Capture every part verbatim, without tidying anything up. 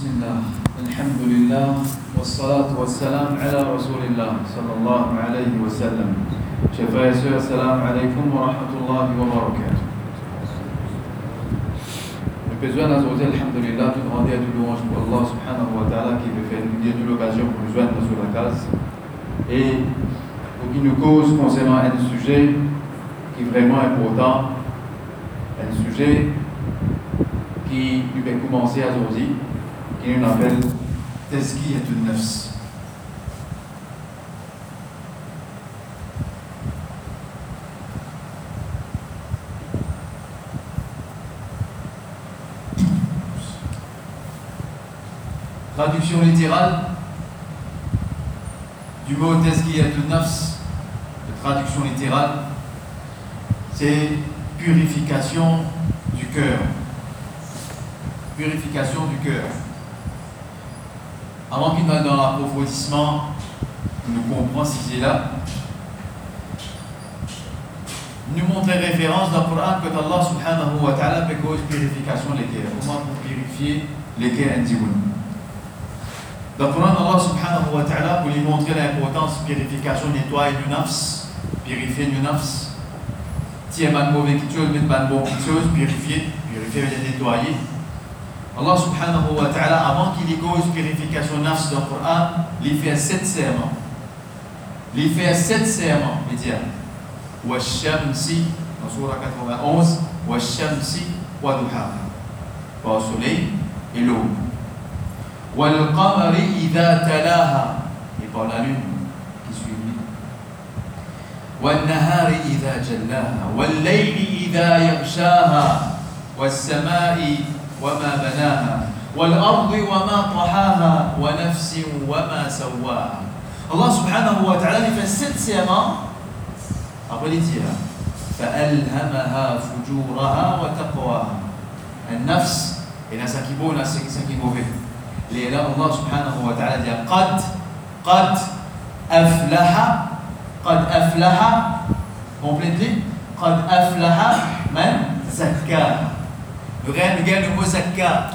Bismillah, alhamdulillah, wassalatu wassalam ala rasulillah, sallallahu alayhi wa sallam. Chers frères et sœurs, assalamu alaikum wa rahmatullahi wa barakatuh. Le besoin d'Azawajal, alhamdulillah, tout rendez à tout louange pour Allah subhanahu wa ta'ala qui veut faire nous dire de l'occasion pour nous joindre sur la case et pour qui nous cause concernant un sujet qui est vraiment important, un sujet qui nous fait commencer à aujourd'hui, qui nous appelle Tazkiyatun Nafs. Traduction littérale du mot Tazkiyatun Nafs, la traduction littérale, c'est purification du cœur. Purification du cœur. Avant qu'il n'aille dans l'approfondissement, nous comprenions si c'est là, nous montre les références dans le Coran que Allah subhanahu wa ta'ala fait cause purification des cœurs. Comment pour purifier les cœurs individuels. Dans le Coran, Allah subhanahu wa ta'ala, pour lui montrer l'importance de purification, nettoyer du nafs, purifier du nafs, tirer mal mauvais quelque chose, mettre mal bon quelque chose, purifier, purifier et nettoyer. Allah subhanahu wa ta'ala, avant qu'il y cause purification nafs dans le Coran, il fait sept serments. Il fait sept serments, il dit wa shamsi, dans Surah quatre-vingt-onze, wa shamsi wa duha, par le soleil et l'aube. Wal qamari idha talaha, et par la lune qui suit lui. Wal nahari idha jallaha, wal layli idha yaghshaha, was samai وما بناها والأرض وما طحاها ونفس وما سواها. Allah subhanahu wa ta'ala fait sept serments. Après il dit فألهمها فجورها وتقواها. النفس et là ça qui est bon, là c'est ça qui est mauvais. Et là Allah subhanahu wa ta'ala dit قد قد أفلح قد أفلح complétez قد أفلح من زكاها. Le gain le mot zakka.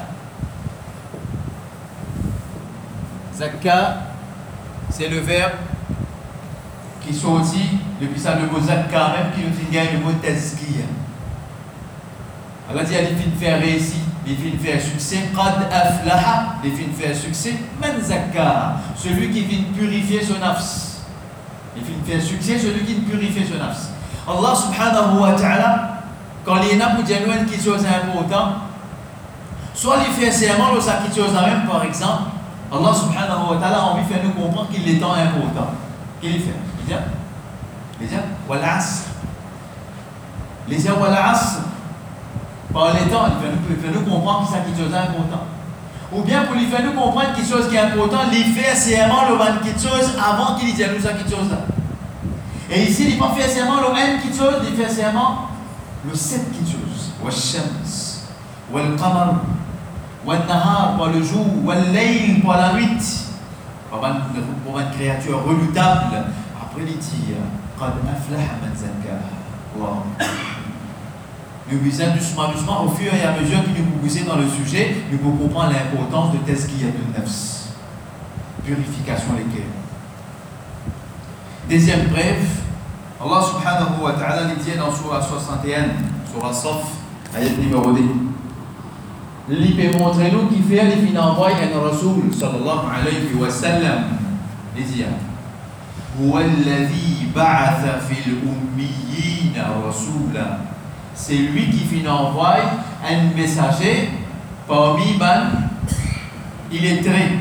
Zakka, c'est le verbe qui sortit depuis ça, le mot zakka, même qui nous gagne le mot tazkiya. Allah dit, il finit faire réussir, il finit faire succès. Qad aflaha, il finit faire succès. Man zakka, celui qui vient purifier son nafs. Il finit faire succès, celui qui vient purifier son nafs. Allah subhanahu wa ta'ala, quand il y a pour dire quelque chose d'important, soit il fait serment, soit quelque chose même, par exemple, Allah subhanahu wa ta'ala a envie de faire nous comprendre qu'il est temps important. Qu'il fait. Il dit, il dit, wal asr. Il dit, wal asr. Par les temps, il fait nous, fait nous comprendre que c'est quelque chose d'important. Ou bien pour lui faire nous comprendre quelque chose qui est important, il fait serment, le van quelque chose avant qu'il dise nous ça quelque chose là. Et ici, il ne fait pas serment, le même quelque chose, il fait serment. Le sept qui chose, wa shams, wal qamar, wal nahar, pour le jour, wal layl, pour la nuit, pour une créature redoutable. Après il dit, qad aflaha man zakkaha. Nous visons doucement, doucement, au fur et à mesure que nous poussons dans le sujet, nous pouvons comprendre l'importance de tazkiyatun nafs, purification des cœurs. Deuxième brève. Allah subhanahu wa ta'ala dit dans Surah soixante et un, Surah Saf, ayat numéro deux. Il peut montrer nous qui fait les fins envoyer un Rasoul sallallahu alayhi wa sallam. Il dit Huwa alladhi ba'atha fil ummiyina rasula. C'est lui qui fait envoyer un messager parmi ban illettrés.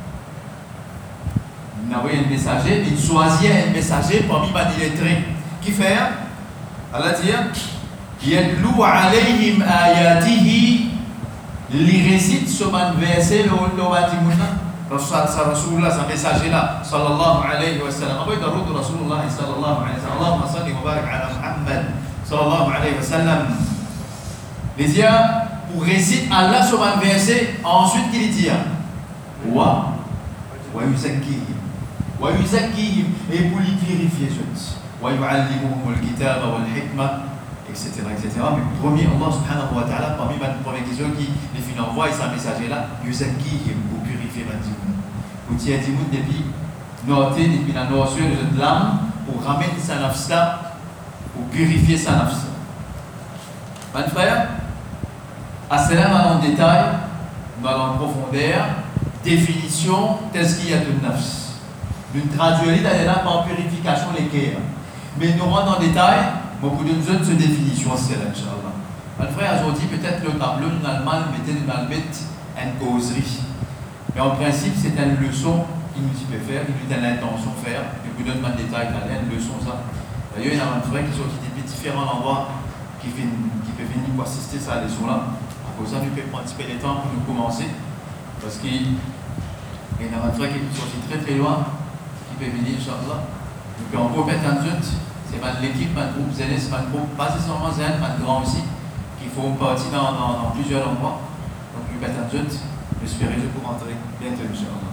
Il a envoyé un messager, il choisit un messager parmi les illettrés. Qui fait? Allah dit Yadlou alayhim ayatihi. Il récite ce verset, le Rasulullah, ce messager-là, sallallahu alayhi wa sallam. Après, il y a Rasulullah, sallallahu alayhi wa sallam. Allahumma salli wa barak ala Muhammad, sallallahu alayhi wa sallam. Les dit pour réciter Allah ce verset, ensuite il dit Wa wa yuzakkihim. ويزكيهم et pour les purifier ceux wa yu'allimuhum al-kitaba wal hikma et cetera, et cetera. Mais premier, Allah subhanahu wa ta'ala, parmi les premières questions qui les filles envoient, et sa messager là, Yusakihim, pour purifier Bandimoun. Pour tirer Dimoun depuis noter, depuis la notion de l'âme, pour ramener sa nafs là, pour purifier sa nafs. Mon frère, Assalam va en détail, va en profondeur, définition, qu'est-ce qu'il y a de nafs. Nous traduisons là par purification les cœurs. Mais nous rentrons en détail, beaucoup de nous se définition, c'est là, Inch'Allah. Mon frère, aujourd'hui, peut-être le tableau, nous allons mettre une causerie. Mais en principe, c'est une leçon qu'il nous peut faire, qu'il nous donne l'intention de faire. Je vous donne un détail, une leçon, ça. D'ailleurs, il y a un frère qui sont depuis différents endroits qui, fait, qui peut venir pour assister à cette leçon-là. Pour ça, nous pouvons prendre un petit peu de temps pour nous commencer. Parce qu'il y a un frère qui est sorti très très loin, qui peut venir, Inch'Allah. Donc, on peut mettre un zut. C'est l'équipe, un groupe Zéné, c'est un groupe, pas seulement Zéné, mais un grand aussi, qui font partie dans, dans, dans plusieurs endroits. Donc, nous mettons un zut. J'espère que je peux rentrer bientôt, Inch'Allah.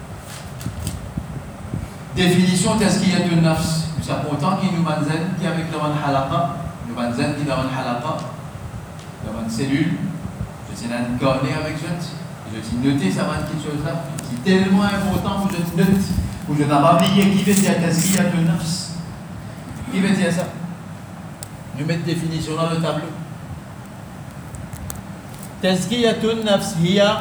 Définition de ce qu'il y a de nafs. Nous savons autant qu'il nous manzen, qui avec le man halaqa, nous manzen qui dans le halaqa, le man cellule, je tiens à une cornée avec zut. Je dis noter ça va être quelque chose là. C'est tellement important que je note, que je n'ai pas oublié qui veut dire qu'est-ce qu'il y a de nafs. Qui veut dire ça? Nous mettons définition dans le tableau. Tazkiyatun nafs hiya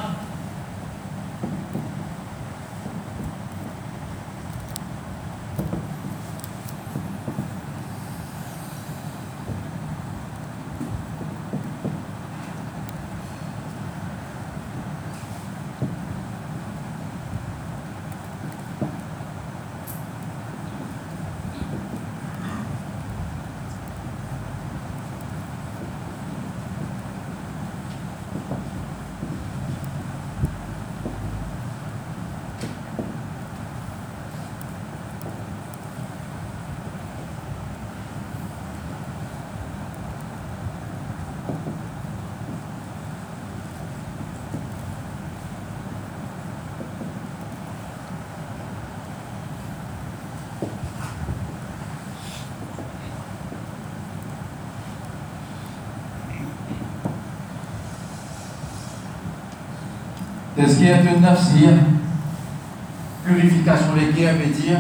Tazkiyatun nafs hiya purification des cœurs veut dire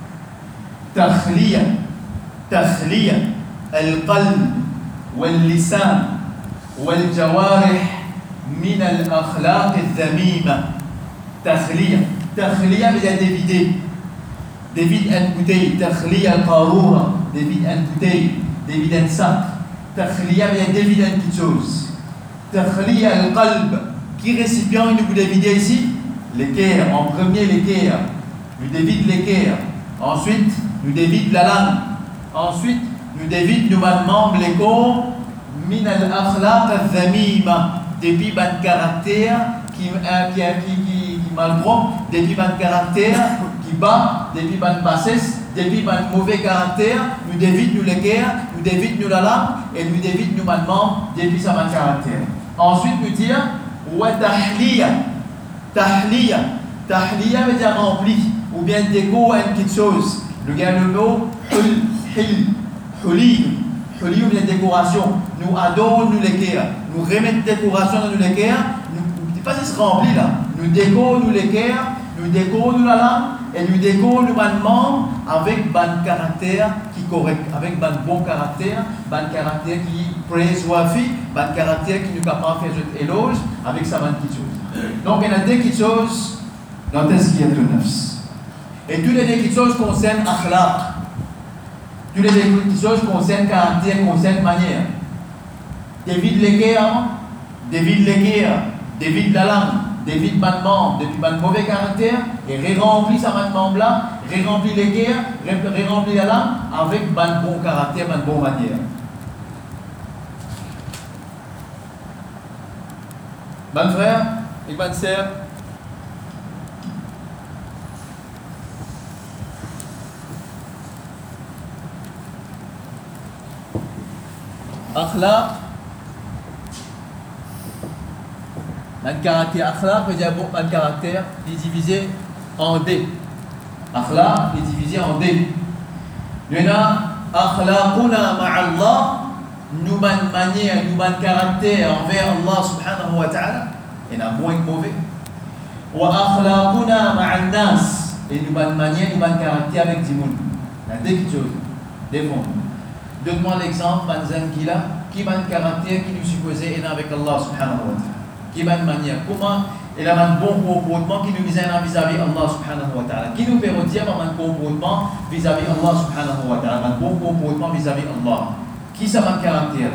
takhliya takhliya al-qalb wal-lisan wal-jawarih min al-akhlaq al-dhamima. Takhliya takhliya veut dire dévider, dévide une bouteille. Takhliya al-qarura, dévide une bouteille, dévide un sac. Takhliya veut dire dévider quelque chose. Takhliya al-qalb, qui récipient il nous dévider ici? L'équerre, en premier l'équerre. Nous dévide l'équerre. Ensuite, nous dévide la langue. Ensuite, nous dévide nous membres les corps. Min al-akhlaq al-dhamima. Depuis ban caractère qui, euh, qui, qui, qui, qui malgrand, depuis ban caractère qui bat, depuis ban bassesse, depuis ban mauvais caractère, nous dévide nous l'équerre, nous dévide nous la langue et nous dévide nous membres depuis sa ban caractère. Ensuite, nous dire wa tahliya. Tahliya. Tahliya veut dire rempli ou bien déco à une petite chose. Le gars le mot hul, hil, huli. Huli veut dire décoration. Nous adorons nous l'équerre. Nous remettons décoration dans nous l'équerre. Nous ne pas si se remplit là. Nous décorons nous l'équerre. Nous décorons nous la langue et nous décorons nous membres avec ban caractère qui correct, avec ban bon caractère, ban caractère qui présoifie, ban caractère qui nous capable de faire éloge avec sa ban petite chose. Donc il y a des petites choses dans ce qui est de nafs. Et toutes les petites choses concernent akhlaq. Toutes les petites choses concernent caractère, concernent manière. Dévide l'équerre, dévide l'équerre, dévide la langue, dévide ban membre, dévide ban mauvais caractère et ré-remplit sa ban membre là, ré-remplit l'équerre, ré-remplit la langue avec ban bon caractère, ban bon manière. Ban frère et ban sœur, akhlaq, un caractère akhlaq veut dire bon, un caractère est divisé en D. Akhlaq est divisé en D. Il y en a akhlaquna ma'allah nous bonne manière, nous bon caractère envers Allah subhanahu wa ta'ala, et n'a moins que mauvais. Wa akhlaquna ma'an nas, et nous bonne manière, nous bon caractère avec du monde. La deux choses, défendre. Donne-moi l'exemple, Manzan qui là, qui bon caractère qui nous supposait et avec Allah subhanahu wa ta'ala. Qui bonne manière, comment il a un bon comportement qui nous vise vis-à-vis Allah subhanahu wa ta'ala. Qui nous permet de dire un comportement vis-à-vis Allah subhanahu wa ta'ala, un bon comportement vis-à-vis Allah. Qui ça va caractère?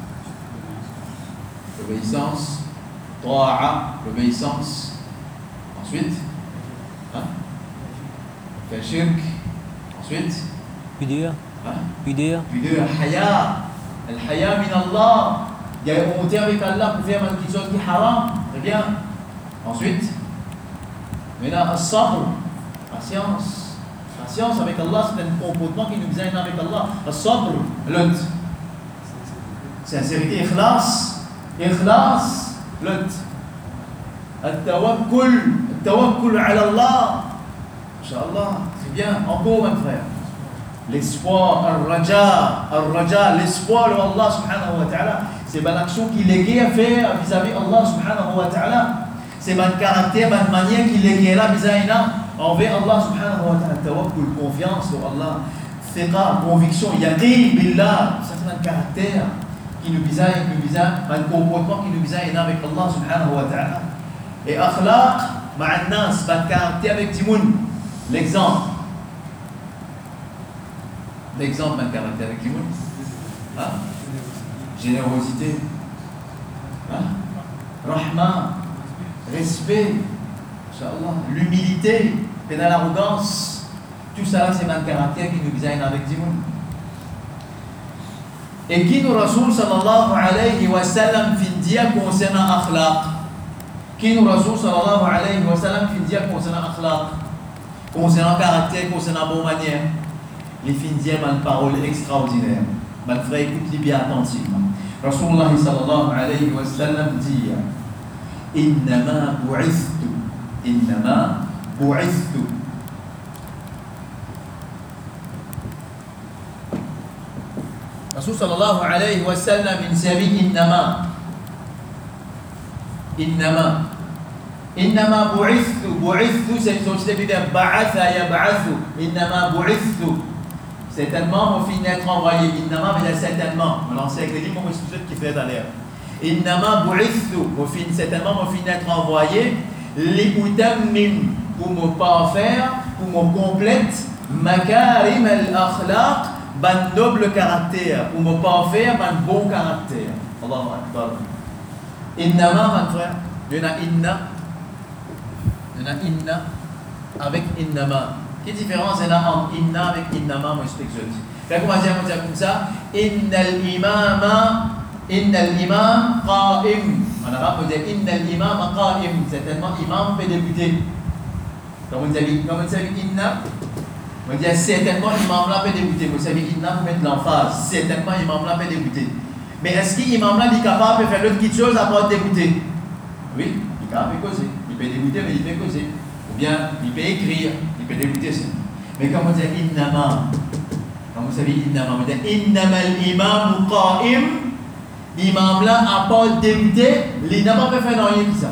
L'obéissance, ta'a, l'obéissance. Ensuite, hein? Faire shirk. Ensuite, pudeur. Hein? Pudeur. Pudeur, haya. Al-haya min Allah. Il y a monté avec Allah pour faire quelque chose qui est haram. Très bien. Ensuite, maintenant, as-sabr, patience. Patience avec Allah, c'est un comportement qui nous vient avec Allah. As-sabr, l'autre. Sincérité, ikhlas. Ikhlas, l'autre. Al-tawakkul, al-tawakkul ala Allah. Inch'Allah, c'est bien. Encore, mon frère. L'espoir, al-raja, al-raja, l'espoir de Allah subhanahu wa ta'ala, c'est une action qu'il est lié à faire vis-à-vis Allah subhanahu wa ta'ala. C'est un caractère, une manière qu'il est lié là vis-à-vis envers Allah subhanahu wa ta'ala. Tawakkul, confiance sur Allah, thiqa, conviction, yaqin billah, ça c'est un caractère qui nous vise, qui nous vise, un comportement qui nous vise avec Allah subhanahu wa ta'ala. Et akhlaq, ma'an nas, un caractère avec Timoun. L'exemple. L'exemple d'un caractère avec Timoun. Hein? Générosité. Hein? Rahma. Respect. Inch'Allah. L'humilité. Et dans l'arrogance. Tout ça, c'est un caractère qui nous vise avec Timoun. Et qui nous Rasoul sallallahu alayhi wa sallam fin dire concernant akhlaq. Qui nous Rasoul sallallahu alayhi wa sallam fin dire concernant akhlaq. Concernant caractère, concernant bonne manière. Les fins dire une parole extraordinaire. Mon frère, écoute-les bien attentivement. Rasulullah sallallahu alayhi wa sallam dit Innama bu'ithtu. Innama bu'ithtu. Rasul sallallahu alayhi wa sallam in sabi innama. Innama. Innama bu'ithtu. Bu'ithtu, c'est une société qui dit ba'atha yab'athu. Innama bu'ithtu. Certainement, mon fils d'être envoyé. Innama, mais certainement. On lance avec les livres, mon sujet qui fait dans l'air. Innama bu'ithtu. Mon fils, certainement, mon fils d'être envoyé. Li utammim. Pour me parfaire, pour me complète. Makarim al-akhlaq. Ban noble caractère. Pour me parfaire, ban bon caractère. Allahu Akbar. Innama, mon frère. Il y en a inna. Il y en a inna avec innama. Quelle différence il y a entre inna avec innama? Moi, je t'explique. Fait qu'on va dire comme ça. Innal imama, innal imam qa'im. En arabe, on dit innal imam qa'im. Certainement, imam peut débuter. Comme vous savez, comme vous savez, inna, on dit certainement, imam là peut débuter. Vous savez, inna, vous mettez l'emphase. Certainement, imam là peut débuter. Mais est-ce que l'imam là est capable de faire l'autre petite chose après débuter? Oui, il est capable de causer. Il peut débuter, mais il peut causer. Ou bien, il peut écrire. Il peut débuter ça. Mais quand on dit innama, quand vous savez innama, on dit innama l'imam qa'im, l'imam là a pas débuté, l'imam peut faire rien que ça.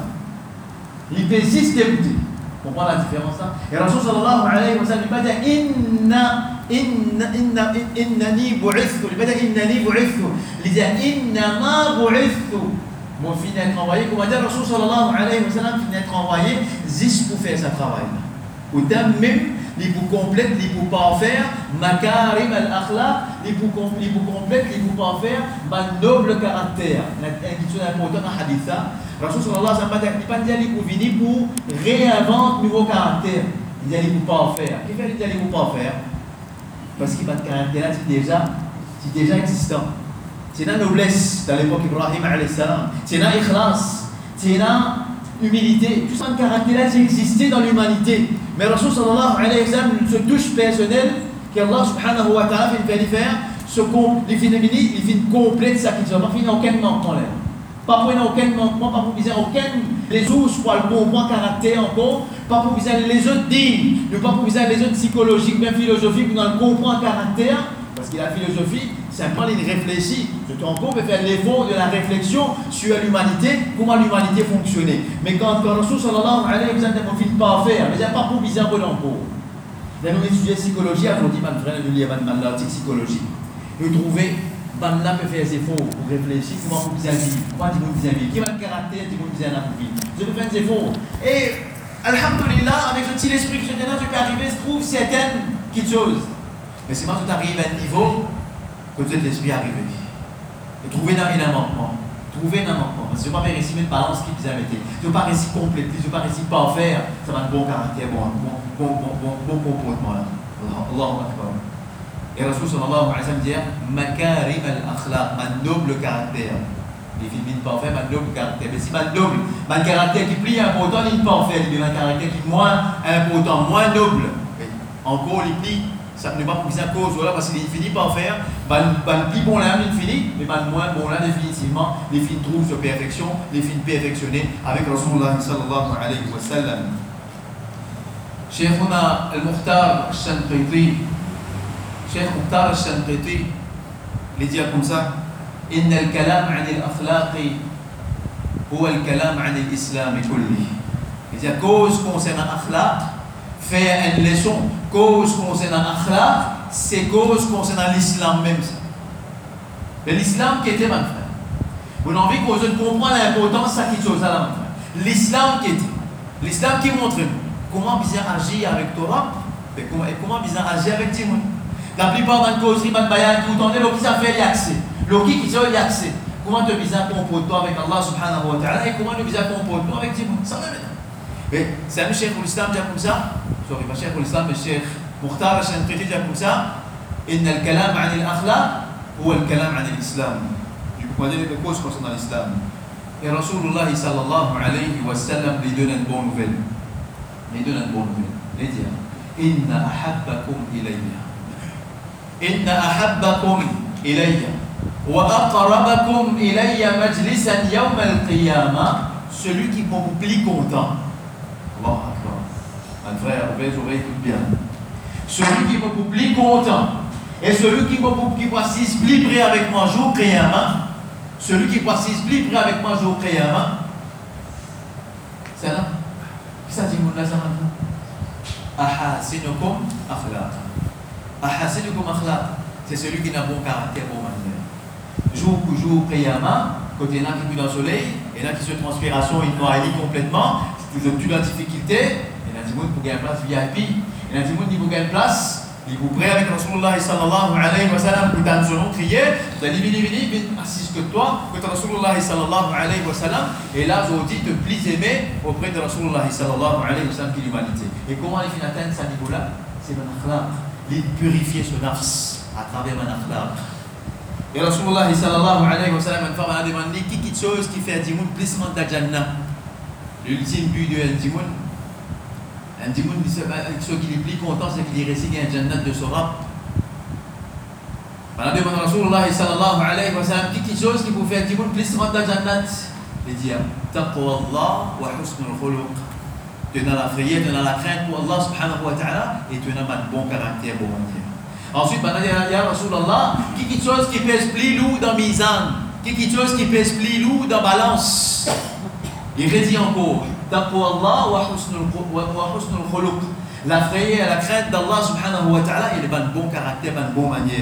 Il peut juste débuter. Vous comprenez la différence là? Et Rasul sallallahu alayhi wa sallam, il va dire inna, inna, inna, innani bu'ithtu. Il va dire innani bu'ithtu. Il dit innama bu'ithtu. Mon fils d'être envoyé, comment dire Rasul sallallahu alayhi wa sallam, fin d'être envoyé, juste pour faire ce travail. Ou même, il vous complète, il vous parfaire, makarim al-akhlaq, il vous complète, il vous parfaire, un noble caractère. Une chose importante dans le hadith. Rasul sallallahu alayhi wa sallam, il pas dit qu'il vous venir pour réinventer nouveau caractère. Il dit qu'il vous parfaire. Qu'est-ce qu'il dit qu'il vous parfaire? Parce que votre caractère c'est déjà, c'est déjà existant. C'est la noblesse dans l'époque d'Ibrahim alayhi salam. C'est la ikhlas. C'est la humilité. Tout ça, un caractère qui existait dans l'humanité. Mais Rasul sallallahu alayhi wa sallam, ce touche personnelle qu'Allah subhanahu wa ta'ala fait faire, ce qu'on, il fait complète ça qui ne va finir aucun manquement là. Pas pour aucun manquement, pas pour viser aucun les autres pour le bon caractère encore, pas pour viser les autres dignes, pas pour viser les autres psychologiques, bien philosophiques, pour nous comprendre caractère. Parce que la philosophie, simplement il réfléchit. En gros, on peut faire l'effort de la réflexion sur l'humanité, comment l'humanité fonctionnait. Mais quand le Rasul sallallahu alayhi wa sallam a un profil parfait, mais il n'y a pas pour bizarre bon encore. Là, nous étudions psychologie, aujourd'hui, mon frère, nous lisons l'article psychologie. Nous trouvons, ben là, peut faire des efforts pour réfléchir, comment vous bien vivre, comment vous bien vivre, quel est le caractère que vous bien vivre. Je peux faire des efforts. Et, alhamdulillah, avec ce petit esprit que je donne, je peux arriver, je trouve certaines petites choses. Mais c'est quand tu arrives à un niveau que vous êtes l'esprit arrivé. Et trouver dans un manquement. Trouver un manquement. Parce que je ne veux pas réussir une balance qui vous a été. Je ne veux pas réussir compléter, je ne veux pas réussir parfaire. Ça va un bon caractère, bon, bon, bon, bon, bon, bon comportement là. Allahu Akbar. Et Rasul sallallahu alayhi wa sallam dit Makarim al-akhlaq, un noble caractère. Les films parfaits, un noble caractère. Mais si un noble, un caractère qui plie important, il n'est pas parfait. Il y a un caractère qui est moins important, moins noble. Encore, il plie. Ça ne va pas pousser à cause, voilà, parce qu'il finit par faire, le plus bon là, il finit, mais le moins bon là, définitivement, les filles trouvent sa perfection, les filles perfectionnées avec Rasulullah sallallahu alayhi wa sallam. Cheikhuna al-Mukhtar al-Shanqiti, Cheikh Mukhtar al-Shanqiti, il dit comme ça, إن الكلام عن الأخلاق هو الكلام عن الإسلام كله. Il dit à cause concernant l'akhlaq, faire une leçon, cause concernant l'akhlaq, c'est cause concernant l'islam même. Mais l'islam qui était, mon frère, vous avez envie que vous compreniez l'importance de cette chose là, mon frère. L'islam qui était, l'islam qui montre comment bien agir avec Torah et comment, et comment bien agir avec Timoun. La plupart dans les causeries, dans les bayan, vous entendez ce qui ça fait l'accès, ce qui fait l'accès. Comment tu bien comporter avec Allah subhanahu wa ta'ala et comment tu bien comporter avec Timoun. Ça va maintenant. Mais c'est un cheikh l'islam qui a comme ça. Sorry, pas cheikh l'islam, mais cheikh Mukhtar al-Shanqiti dit comme ça. إن الكلام عن الأخلاق هو الكلام عن الإسلام. Du coup, on dit les causes concernant l'islam. Et Rasulullah sallallahu alayhi wa sallam lui donne une bonne nouvelle. Il donne une bonne nouvelle. Il dit إن أحبكم إلي إن أحبكم إلي وأقربكم إلي مجلسا يوم القيامة. Celui qui est le plus content. Allah Akbar. Mon frère, ouvrez les oreilles tout bien. Celui qui est le plus content et celui qui est assise plus près avec moi jour Qiyamah, celui qui est assise plus près avec moi jour Qiyamah, c'est là. Qu'est-ce que ça dit, mon là, Ahasinukum akhlaq. Ahasinukum akhlaq. C'est celui qui a un bon caractère, bon manière. Jour pour jour Qiyamah, quand il y en a qui cuit dans le soleil, il y en a qui se transpiration, ils noient complètement, ils ont toutes leurs difficultés. Il y en a des gens pour gagner une place V I P. Il y en a des gens qui pour gagner une place. Ils vous prêtent avec Rasulullah sallallahu alayhi wa sallam pour t'en son nom crier. Vous allez venir, venir, venir, assiste que toi, que Rasulullah sallallahu alayhi wa sallam. Et là, vous dites de plus aimer auprès de Rasulullah sallallahu alayhi wa sallam que l'humanité. Et comment les fins atteindre ce niveau-là? C'est mon akhlaq. Il purifier son nafs à travers mon akhlaq. Et Rasulullah sallallahu alayhi wa sallam, une femme a demandé qui quelque chose qui fait un dimoun plus rentrer à Jannah. L'ultime but de un dimoun, un dimoun, ce qui est le plus content, c'est qu'il récite un Jannah de Sorab. On a demandé à Rasulullah sallallahu alayhi wa sallam qui quelque chose qui vous fait un dimoun plus rentrer à Jannah. Il dit Taqwa Allah wa husnul khuluq. Tu as la frayeur, tu as la crainte pour Allah subhanahu wa ta'ala et tu as un bon caractère, bon manière. Ensuite, il y a Rasulallah, qui quelque chose qui pèse plus lourd dans Mizan, qui quelque chose qui pèse plus lourd dans Balance. Il redit encore, Taqwa Allah wa husnul khuluq. La frayeur, la crainte d'Allah subhanahu wa ta'ala et le bon caractère, une bonne manière.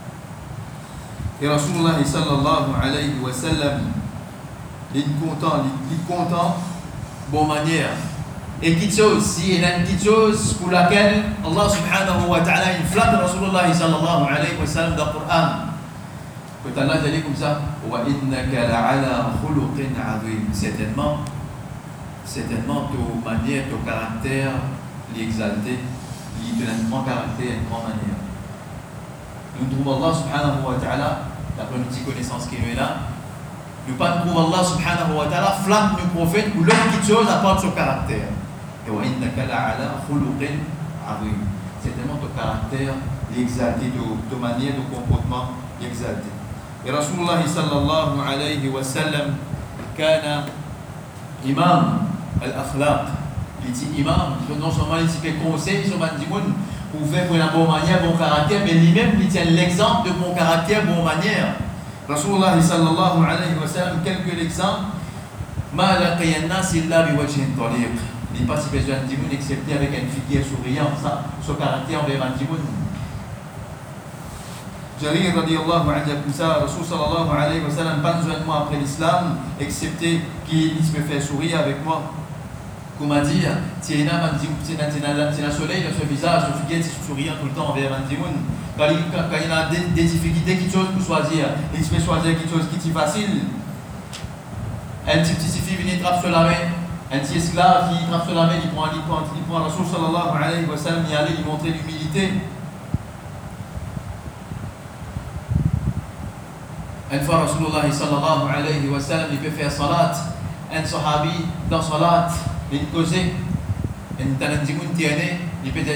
Et Rasulullah sallallahu alayhi wa sallam, il est content, il est content, bonne manière. Et quelque chose, si il y a une petite chose pour laquelle Allah subhanahu wa ta'ala il flatte Rasulullah sallallahu alayhi wa sallam dans le Coran. Quand Allah dit comme ça, wa innaka la'ala khuluqin 'azim. Certainement, certainement, ta manière, ton caractère, l'exalté, il te donne un grand caractère, une grande manière. Nous trouvons Allah subhanahu wa ta'ala, d'après une petite connaissance qui est là, nous pas trouvons Allah subhanahu wa ta'ala flatte nos prophètes pour leur petite chose à part de son caractère. Et wa innaka la'ala khuluqin 'azim. Certainement ton caractère l'exalté, ta manière de comportement l'exalté. Et Rasulullah sallallahu alayhi wa sallam kana imam al-akhlaq. Il dit imam, non seulement il fait conseil sur le monde, pour faire pour la bonne manière, bon caractère, mais lui-même, il tient l'exemple de bon caractère, bonne manière. Rasulullah sallallahu alayhi wa sallam, quelques exemples. Ma laqiya an-nas illa biwajhin tariq. Il n'est pas si besoin de dimoun excepté avec une figure souriante, ça, son caractère envers un dimoun. Jarir radiallahu anhu comme ça, Rasul sallallahu alayhi wa sallam, pas besoin de moi après l'islam, excepté qu'il me fait sourire avec moi. Comme a dit, c'est un soleil dans ce visage, ce figure souriant tout le temps envers un dimoun. Quand il, quand, quand il a des, des difficultés, quelque chose pour choisir, il se fait choisir quelque chose qui est facile. Un petit petit fille vient trappe sur la main, un petit esclave qui trappe sur la main, il prend, il prend, il prend Rasul sallallahu alayhi wa sallam, il allait lui montrer l'humilité. Une fois Rasulullah sallallahu alayhi wa sallam, il peut faire salat, un sahabi dans salat, il causait, il peut dire il peut dire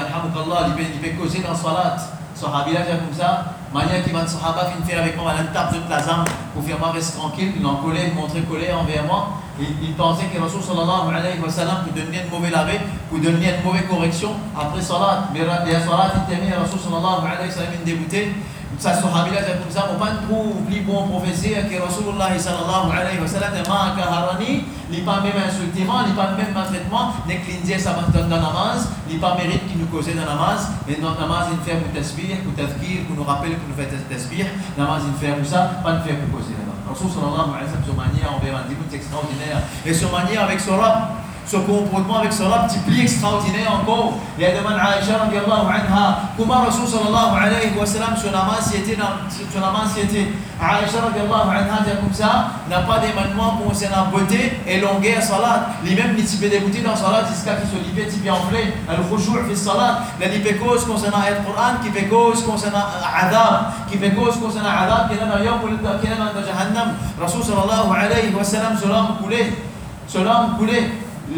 il peut causer dans salat. Sahabi là, comme ça, manière qui va de Sahaba finir faire avec moi, elle tape toute la zambe pour faire moi rester tranquille, il en collait, il montrait colère envers moi. Il, il pensait que Rasul sallallahu alayhi wa sallam pour donner une mauvaise arrêt, pour donner une mauvaise correction après salat. Mais la salat, il termine, Rasul sallallahu alayhi wa sallam, il débutait. Ça, Sahabi là, comme ça, on pas trouve plus bon professeur que Rasulullah sallallahu alayhi wa sallam, il m'a kaharani, il pas même insultement, il pas même maltraitement, n'est que l'Indien ça va dans la namaz, il pas mérite qu'il nous causait dans la namaz, mais dans la namaz, il fait pour tasbih, pour tadhkir, pour nous rappeler pour nous faire tasbih, la namaz, il fait pour ça, pas de faire pour causer. Rasul sallallahu alayhi wa sallam, son manière envers un dimoun extraordinaire, et son manière avec son rab, son comportement avec son rab, c'est plus extraordinaire encore. Il y a demandé à Aïcha radiallahu anha, comment Rasul sallallahu alayhi wa sallam, son namaz, était son namaz, était Aïcha radiallahu anha, dit comme ça, n'a pas d'émanement pour concernant la beauté et longueur salat. Lui-même, il s'est dégoûté dans salat jusqu'à qu'il se libère, il s'est enflé. Le khushu' fi salat, la libé cause concernant le Coran, qui fait cause concernant Adab, qui fait cause concernant Adab, qui est dans le Yom, qui est dans le Jahannam. Rasul sallallahu alayhi wa sallam, son âme coulée, son âme coulée.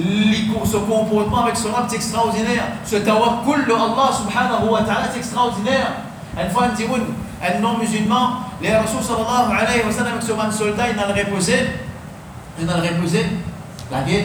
Ce comportement avec son âme est extraordinaire. Ce tawakkul de Allah subhanahu wa ta'ala est extraordinaire. Une fois, un dimoun, un non-musulman, les Rasul sallallahu alayhi wa sallam avec ce man soldat, il a le reposé. Il a le reposé. La guerre,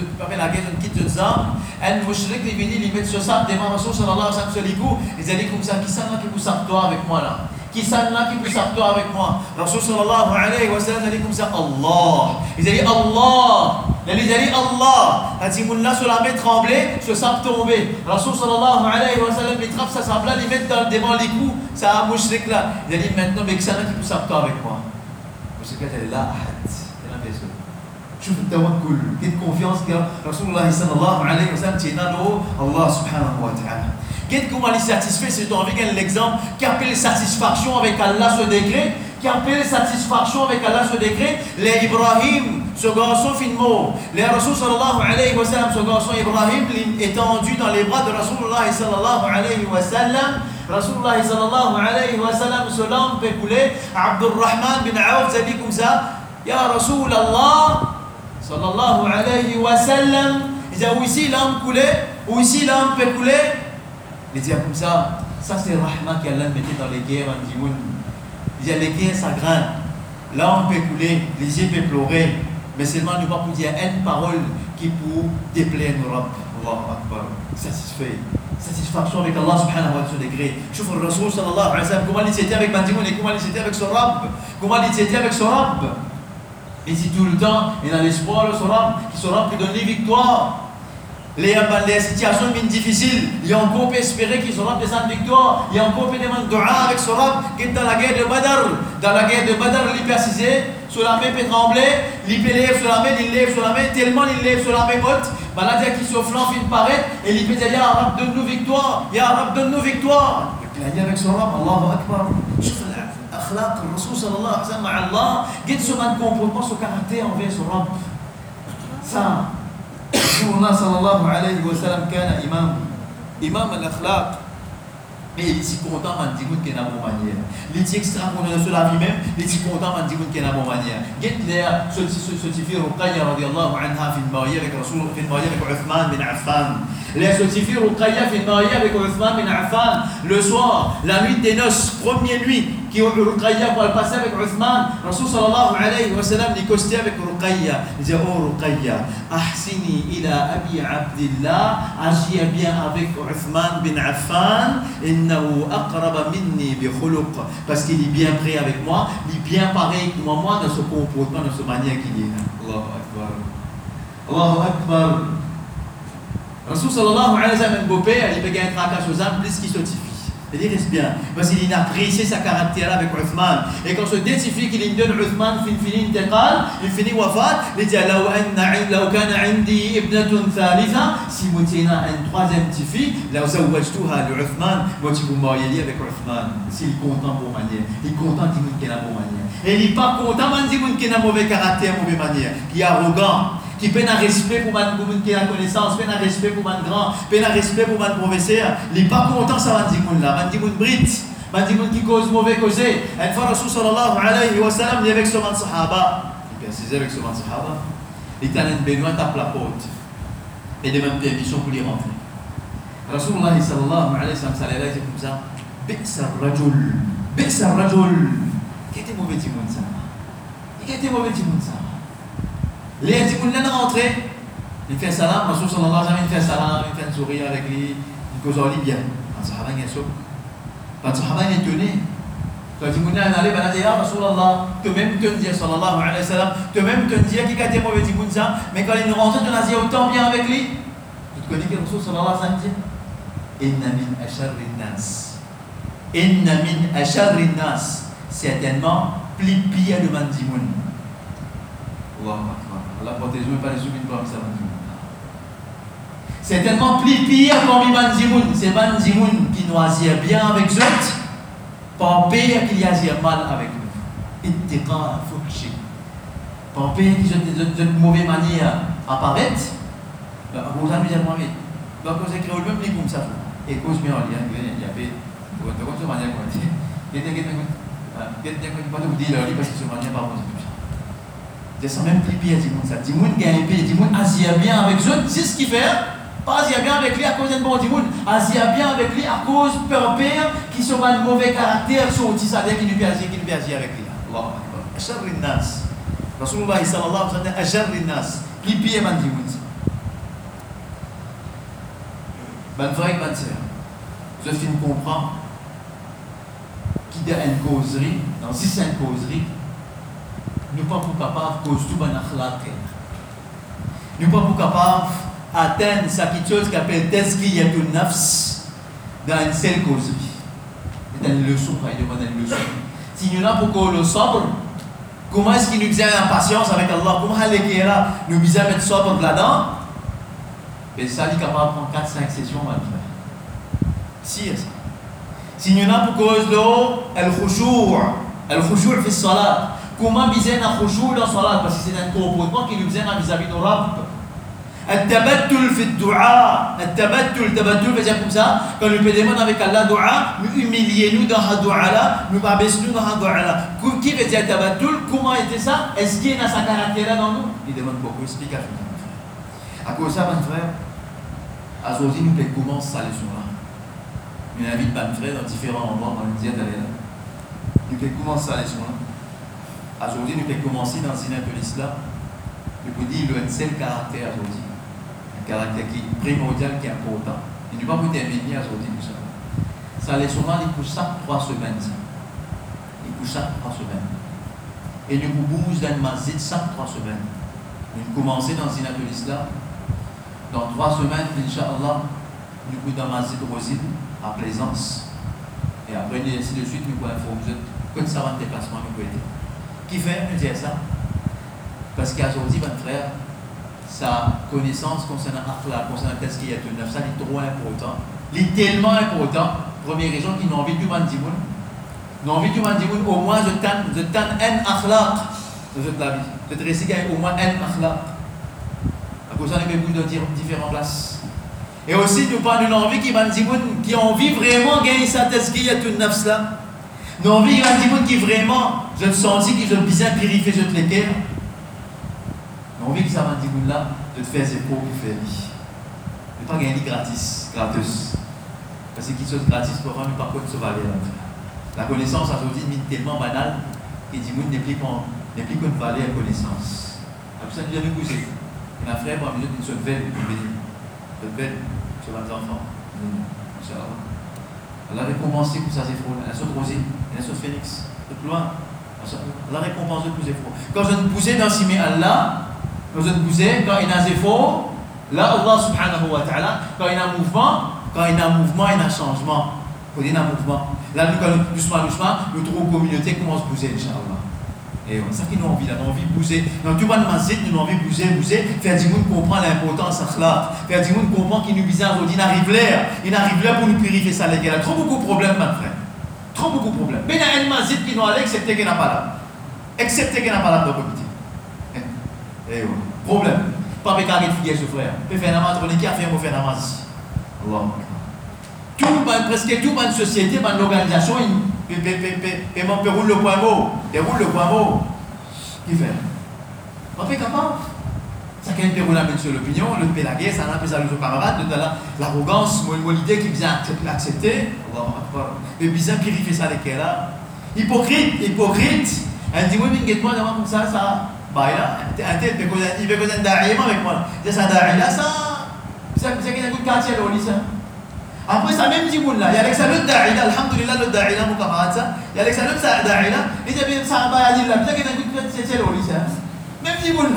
la guerre, une quitte de ça. Un mouchrik, il vient, il met ce sac devant Rasul sallallahu alayhi wa sallam sur les coups. Il a dit comme ça, qui s'en a qui vous sape toi avec moi là? Qui s'en a qui vous sape toi avec moi? Rasul sallallahu alayhi wa sallam a dit comme ça, Allah. Il a dit Allah. Il a dit Allah. Il a dit Moulna sur la main tremblée, ce sape tombé. Rasul sallallahu alayhi wa sallam, il trappe sa sape là, il met devant les coups, ça a mouchrik là. Il a dit maintenant, mais qui s'en a qui vous sape toi avec moi? Mouchrik là, elle est là, ahad. Elle a fait ça. شوف التوكل كيف confiance que Rasulullah sallallahu alayhi wa sallam tient Allah subhanahu wa ta'ala. Qu'est-ce comment il satisfait, c'est avec l'exemple qui appelle satisfaction avec Allah ce degré, qui appelle satisfaction avec Allah ce degré, les Ibrahim, ce garçon fin mort, les Rasul sallallahu alayhi wa sallam, ce garçon Ibrahim étendu dans les bras de Rasulullah sallallahu alayhi wa sallam. Rasulullah sallallahu alayhi wa sallam, ce l'homme peut couler, Abdurrahman bin Auf, ça dit comme ça, Ya Rasulallah sallallahu alayhi wa sallam, il dit où ici l'homme coulait, où ici l'homme peut couler. Il dit comme ça, ça c'est le rahma qu'Allah mettait dans les guerres en Dimoun. Il dit les guerres ça grimpe, l'homme peut couler, les yeux peuvent pleurer, mais seulement nous pas pour dire une parole qui pour déplaire nos rabbes. Allahu Akbar, satisfait. Satisfaction avec Allah subhanahu wa ta'ala degré. Chouf le Rasul sallallahu alayhi wa sallam, comment il s'était avec Bandimoun et comment il s'était avec son rabb, comment il s'était avec son rabb. Il dit tout le temps, il a l'espoir de son âme, qui sera qui donne les victoires. Les, les situations difficiles, il y a encore peut espérer qu'il sera des victoires. Il y a encore peut demander dua avec son âme, qui est dans la guerre de Badr. Dans la guerre de Badr, il persisait, sur la main peut trembler, il peut lève sur la main, il lève sur la main, tellement il lève sur la main haute, maladie qui se flanque, il paraît, et il peut dire, Ya Rab, donne-nous victoire, Ya Rab, donne-nous victoire. Il a dit avec son âme, Allahu Akbar. أخلاق الرسول صلى الله عليه وسلم مع الله قد سو من comportement son caractère envers son Rabb. Ça Rasulullah sallallahu alayhi wa sallam كان إمام إمام الأخلاق. Mais il est content de dire qu'il y a une bonne manière. Il est extraordinaire sur la vie même, il est content de dire qu'il y a une bonne manière. Get là, ce ce fille Ruqayya radiyallahu anha في الماوية avec Rasul في الماوية avec Uthman bin Affan. Les ce fille Ruqayya في الماوية avec Uthman bin Affan. Le soir, la nuit des noces, première nuit. qui ont Ruqayya pour le passer avec Uthman. Rasul sallallahu alayhi wa sallam négociait avec Ruqayya. Il disait, oh Ruqayya, ahsini ila Abi Abdillah, agis bien avec Uthman bin Affan, innahu aqraba minni bi khuluq, parce qu'il est bien prêt avec moi, il est bien pareil que moi, moi dans ce comportement, dans cette manière qu'il est. Allahu Akbar. Allahu Akbar. Rasul sallallahu alayhi wa sallam, beau père, il peut gagner un tracas aux âmes, plus qu'il se tifie. Il reste bien, parce qu'il a apprécié sa caractère avec Uthman. Et quand on se détifie qu'il donne Uthman, il finit intégrale, il finit wafat, il dit لو أن لو كان عندي ابنة ثالثة, si vous tenez un troisième petit fille, لو زوجتها لعثمان, moi tu vous mariez avec Uthman. S'il est content pour manière, il est content qu'il ait une bonne manière. Et il n'est pas content qu'il ait un mauvais caractère, mauvaise manière, qui est arrogant, qui peine un respect pour man qui a connaissance, peine un respect pour man grand, peine un respect pour man professeur. Il n'est pas content ça man dit là, man dit brit, man dit qui cause mauvais causé. Une fois Rasul sallallahu alayhi wa sallam il est avec son man sahaba, il persiste avec son man sahaba. Il t'a un Benoît tape la porte et demande permission pour y rentrer. Rasulullah sallallahu alayhi wa sallam ça allait c'est comme ça. Bi'sa rajul, bi'sa rajul. Qui était mauvais petit monde ça? Qui était mauvais petit monde ça? Les Adimoun là rentré, il fait salam, Rasul sallallahu alayhi wa sallam, il fait salam, il fait un sourire avec lui, il cause en libyen. Quand Sahaba est sauf, quand Sahaba est étonné, quand Adimoun là est allé, il a dit, ah Rasulallah, toi-même tu me dis, sallallahu alayhi wa sallam, toi-même tu me dis qu'il a été mauvais Adimoun ça, mais quand il est rentré, tu as dit autant bien avec lui. Tu connais que Rasul sallallahu alayhi wa sallam dit, Inna min asharri nas, Inna min asharri nas, certainement, plus pire de Mandimoun. Allahu Akbar. Allah protège-moi pas les souvenirs comme ça. C'est tellement plus pire parmi Mandimoun. C'est Mandimoun qui nous agit bien avec eux, pas pire qu'il y agit mal avec nous. Ittiqa fuhshi. Pas pire qui de mauvaise manière apparaître. Vous avez déjà moi, donc on s'écrit au même comme ça. Et cause bien en lien, il y avait, de cette manière qu'on dit, il y a des gens qui ne peuvent pas vous dire parce que ce manière pas bon. Je sens même plus pire, dis-moi ça. Dis-moi gagne paix, dis-moi agir bien avec eux, c'est ce qu'il fait. Pas agir bien avec lui à cause d'un bon dis-moi, agir bien avec lui à cause de père qui sont un mauvais caractère, sont aussi ça qui nous agir, qui nous agir avec lui. Allahu Akbar. Asharri nas. Rasulullah sallallahu alayhi wa sallam, asharri nas. Plus pire, man dis-moi ça. Ben frère, ben sœur, je finis de comprendre qu'il y a une causerie, dans si c'est une causerie, nous ne sommes pas capables de cause tout un akhlaq. Nous ne sommes pas capables d'atteindre cette chose qu'on appelle tazkiyatun nafs dans une seule causerie. C'est une leçon, il demande une leçon. Si nous n'avons pas le sabre, comment est-ce qu'il nous faisait la patience avec Allah? Comment est-ce qu'il nous faisait mettre sabre là-dedans? Et ça, il est capable de prendre quatre cinq sessions, ma frère. Si, ça. Si nous n'avons pas cause de al-khushu', al-khushu' fi salat. Comment viser un khushu' dans salat? Parce que c'est un comportement qui nous vient vis-à-vis de Rabb. Al-tabattul fi du'a. Al-tabattul, tabattul veut dire comme ça. Quand nous demandons avec Allah du'a, nous humilions nous dans la du'a là, nous abaissons nous dans la du'a là. Qui veut dire tabattul? Comment était ça? Est-ce qu'il y a sa caractère là dans nous? Il demande beaucoup d'explications. À cause de ça, mon frère, aujourd'hui, nous pouvons commencer cette leçon-là. Nous invite mon frère dans différents endroits dans le diète d'aller là. Nous pouvons commencer cette leçon-là. Aujourd'hui, nous pouvons commencer dans une police là. Nous pouvons dire qu'il y a un seul caractère aujourd'hui. Un caractère qui est primordial, qui est important. Et nous ne pouvons pas terminer aujourd'hui tout ça. Ça leçon-là, il couche chaque trois semaines. Il couche chaque trois semaines. Et nous bougons dans le masjid chaque trois semaines. Nous commençons dans une police là. Dans trois semaines, Inch'Allah, nous pouvons dans Masjid Rosil, à Plaisance. Et après, ainsi de suite, nous pouvons informer que ça va un déplacement, nous pouvons aider. Qui fait nous dire ça? Parce qu'aujourd'hui, mon frère, sa connaissance concernant l'akhlaq, concernant qu'est-ce qu'il y a de neuf, ça est trop important. Il est tellement important. Première raison qui n'a envie du mandimoun. N'a envie du mandimoun, au moins je tanne, je tanne un akhlaq de toute la vie. Je te récite au moins un akhlaq. Pour ça, nous avons de différentes places. Et aussi, nous parlons d'une envie qui qui a envie vraiment de gagner sa tazkiyatun nafs là. Nous avons envie qui vraiment, je te sens qui je bien purifier, je te les cœurs. Nous avons envie que ça là, de te faire ses pauvres qui fait vie. Ne pas gagner gratis, gratis. Parce que qui sont gratis pour nous, par contre, ça va aller là. La connaissance aujourd'hui est tellement banale que dit n'est plus qu'une valeur à connaissance. Après ça, nous avons posé. Il a un frère parmi nous qui se veille pour bénir. Se veille sur les enfants. Inch'Allah. Allah récompense pour ça, c'est faux. Elle a sauté rosée, elle a sauté phénix. De plus loin. Allah récompense de plus faux. Quand je ne poussais dans Simi Allah, quand je ne poussais, quand il y a des faux, là, Allah subhanahu wa ta'ala, quand il y a un mouvement, quand il y a un mouvement, il y a un changement. Quand il y a un mouvement. Là, nous, doucement, doucement, nous trouvons une communauté qui commence à bouger, Inch'Allah. Et c'est ça qui nous envie, là, nous envie de bouger. Dans tout le monde, nous avons envie de bouger, bouger, faire du monde comprendre l'importance de ça. Faire du monde comprendre qu'il nous vise aujourd'hui, il arrive l'air, il arrive là pour nous purifier ça, les gars. Trop beaucoup de problèmes, mon frère. Trop beaucoup de problèmes. Mais il y a un mazit qui nous allait, excepté qu'il n'a pas là. Excepté qu'il n'a pas là dans le comité. Et oui. Problème. Pas avec un figuier, ce frère. Il peut faire un namaz, on est qui a fait un faire un namaz. Allah. Tout, presque toute une société, une organisation, il peut rouler le point mot. Il roule le point mot. Qui fait? On fait capable. Ça qui peut rouler sur l'opinion, le fait la guerre, ça n'a pas besoin de nos camarades, l'arrogance, l'idée qui vient accepter. Mais bien purifier ça avec elle là. Hypocrite, hypocrite. Elle dit, oui, mais guette-moi devant comme ça, ça. Bah là, il veut causer un daïma avec moi. C'est ça, daïma, ça. C'est qu'il y a un coup de quartier là, au lycée. Après ça, même si vous là, il y a l'examen de Da'ila, alhamdulillah, le Da'ila, mon camarade, ça. Il y a l'examen de Da'ila, et il y a bien ça, bah, il y a là, il y a un coup de quartier là, au lycée. Même si vous là.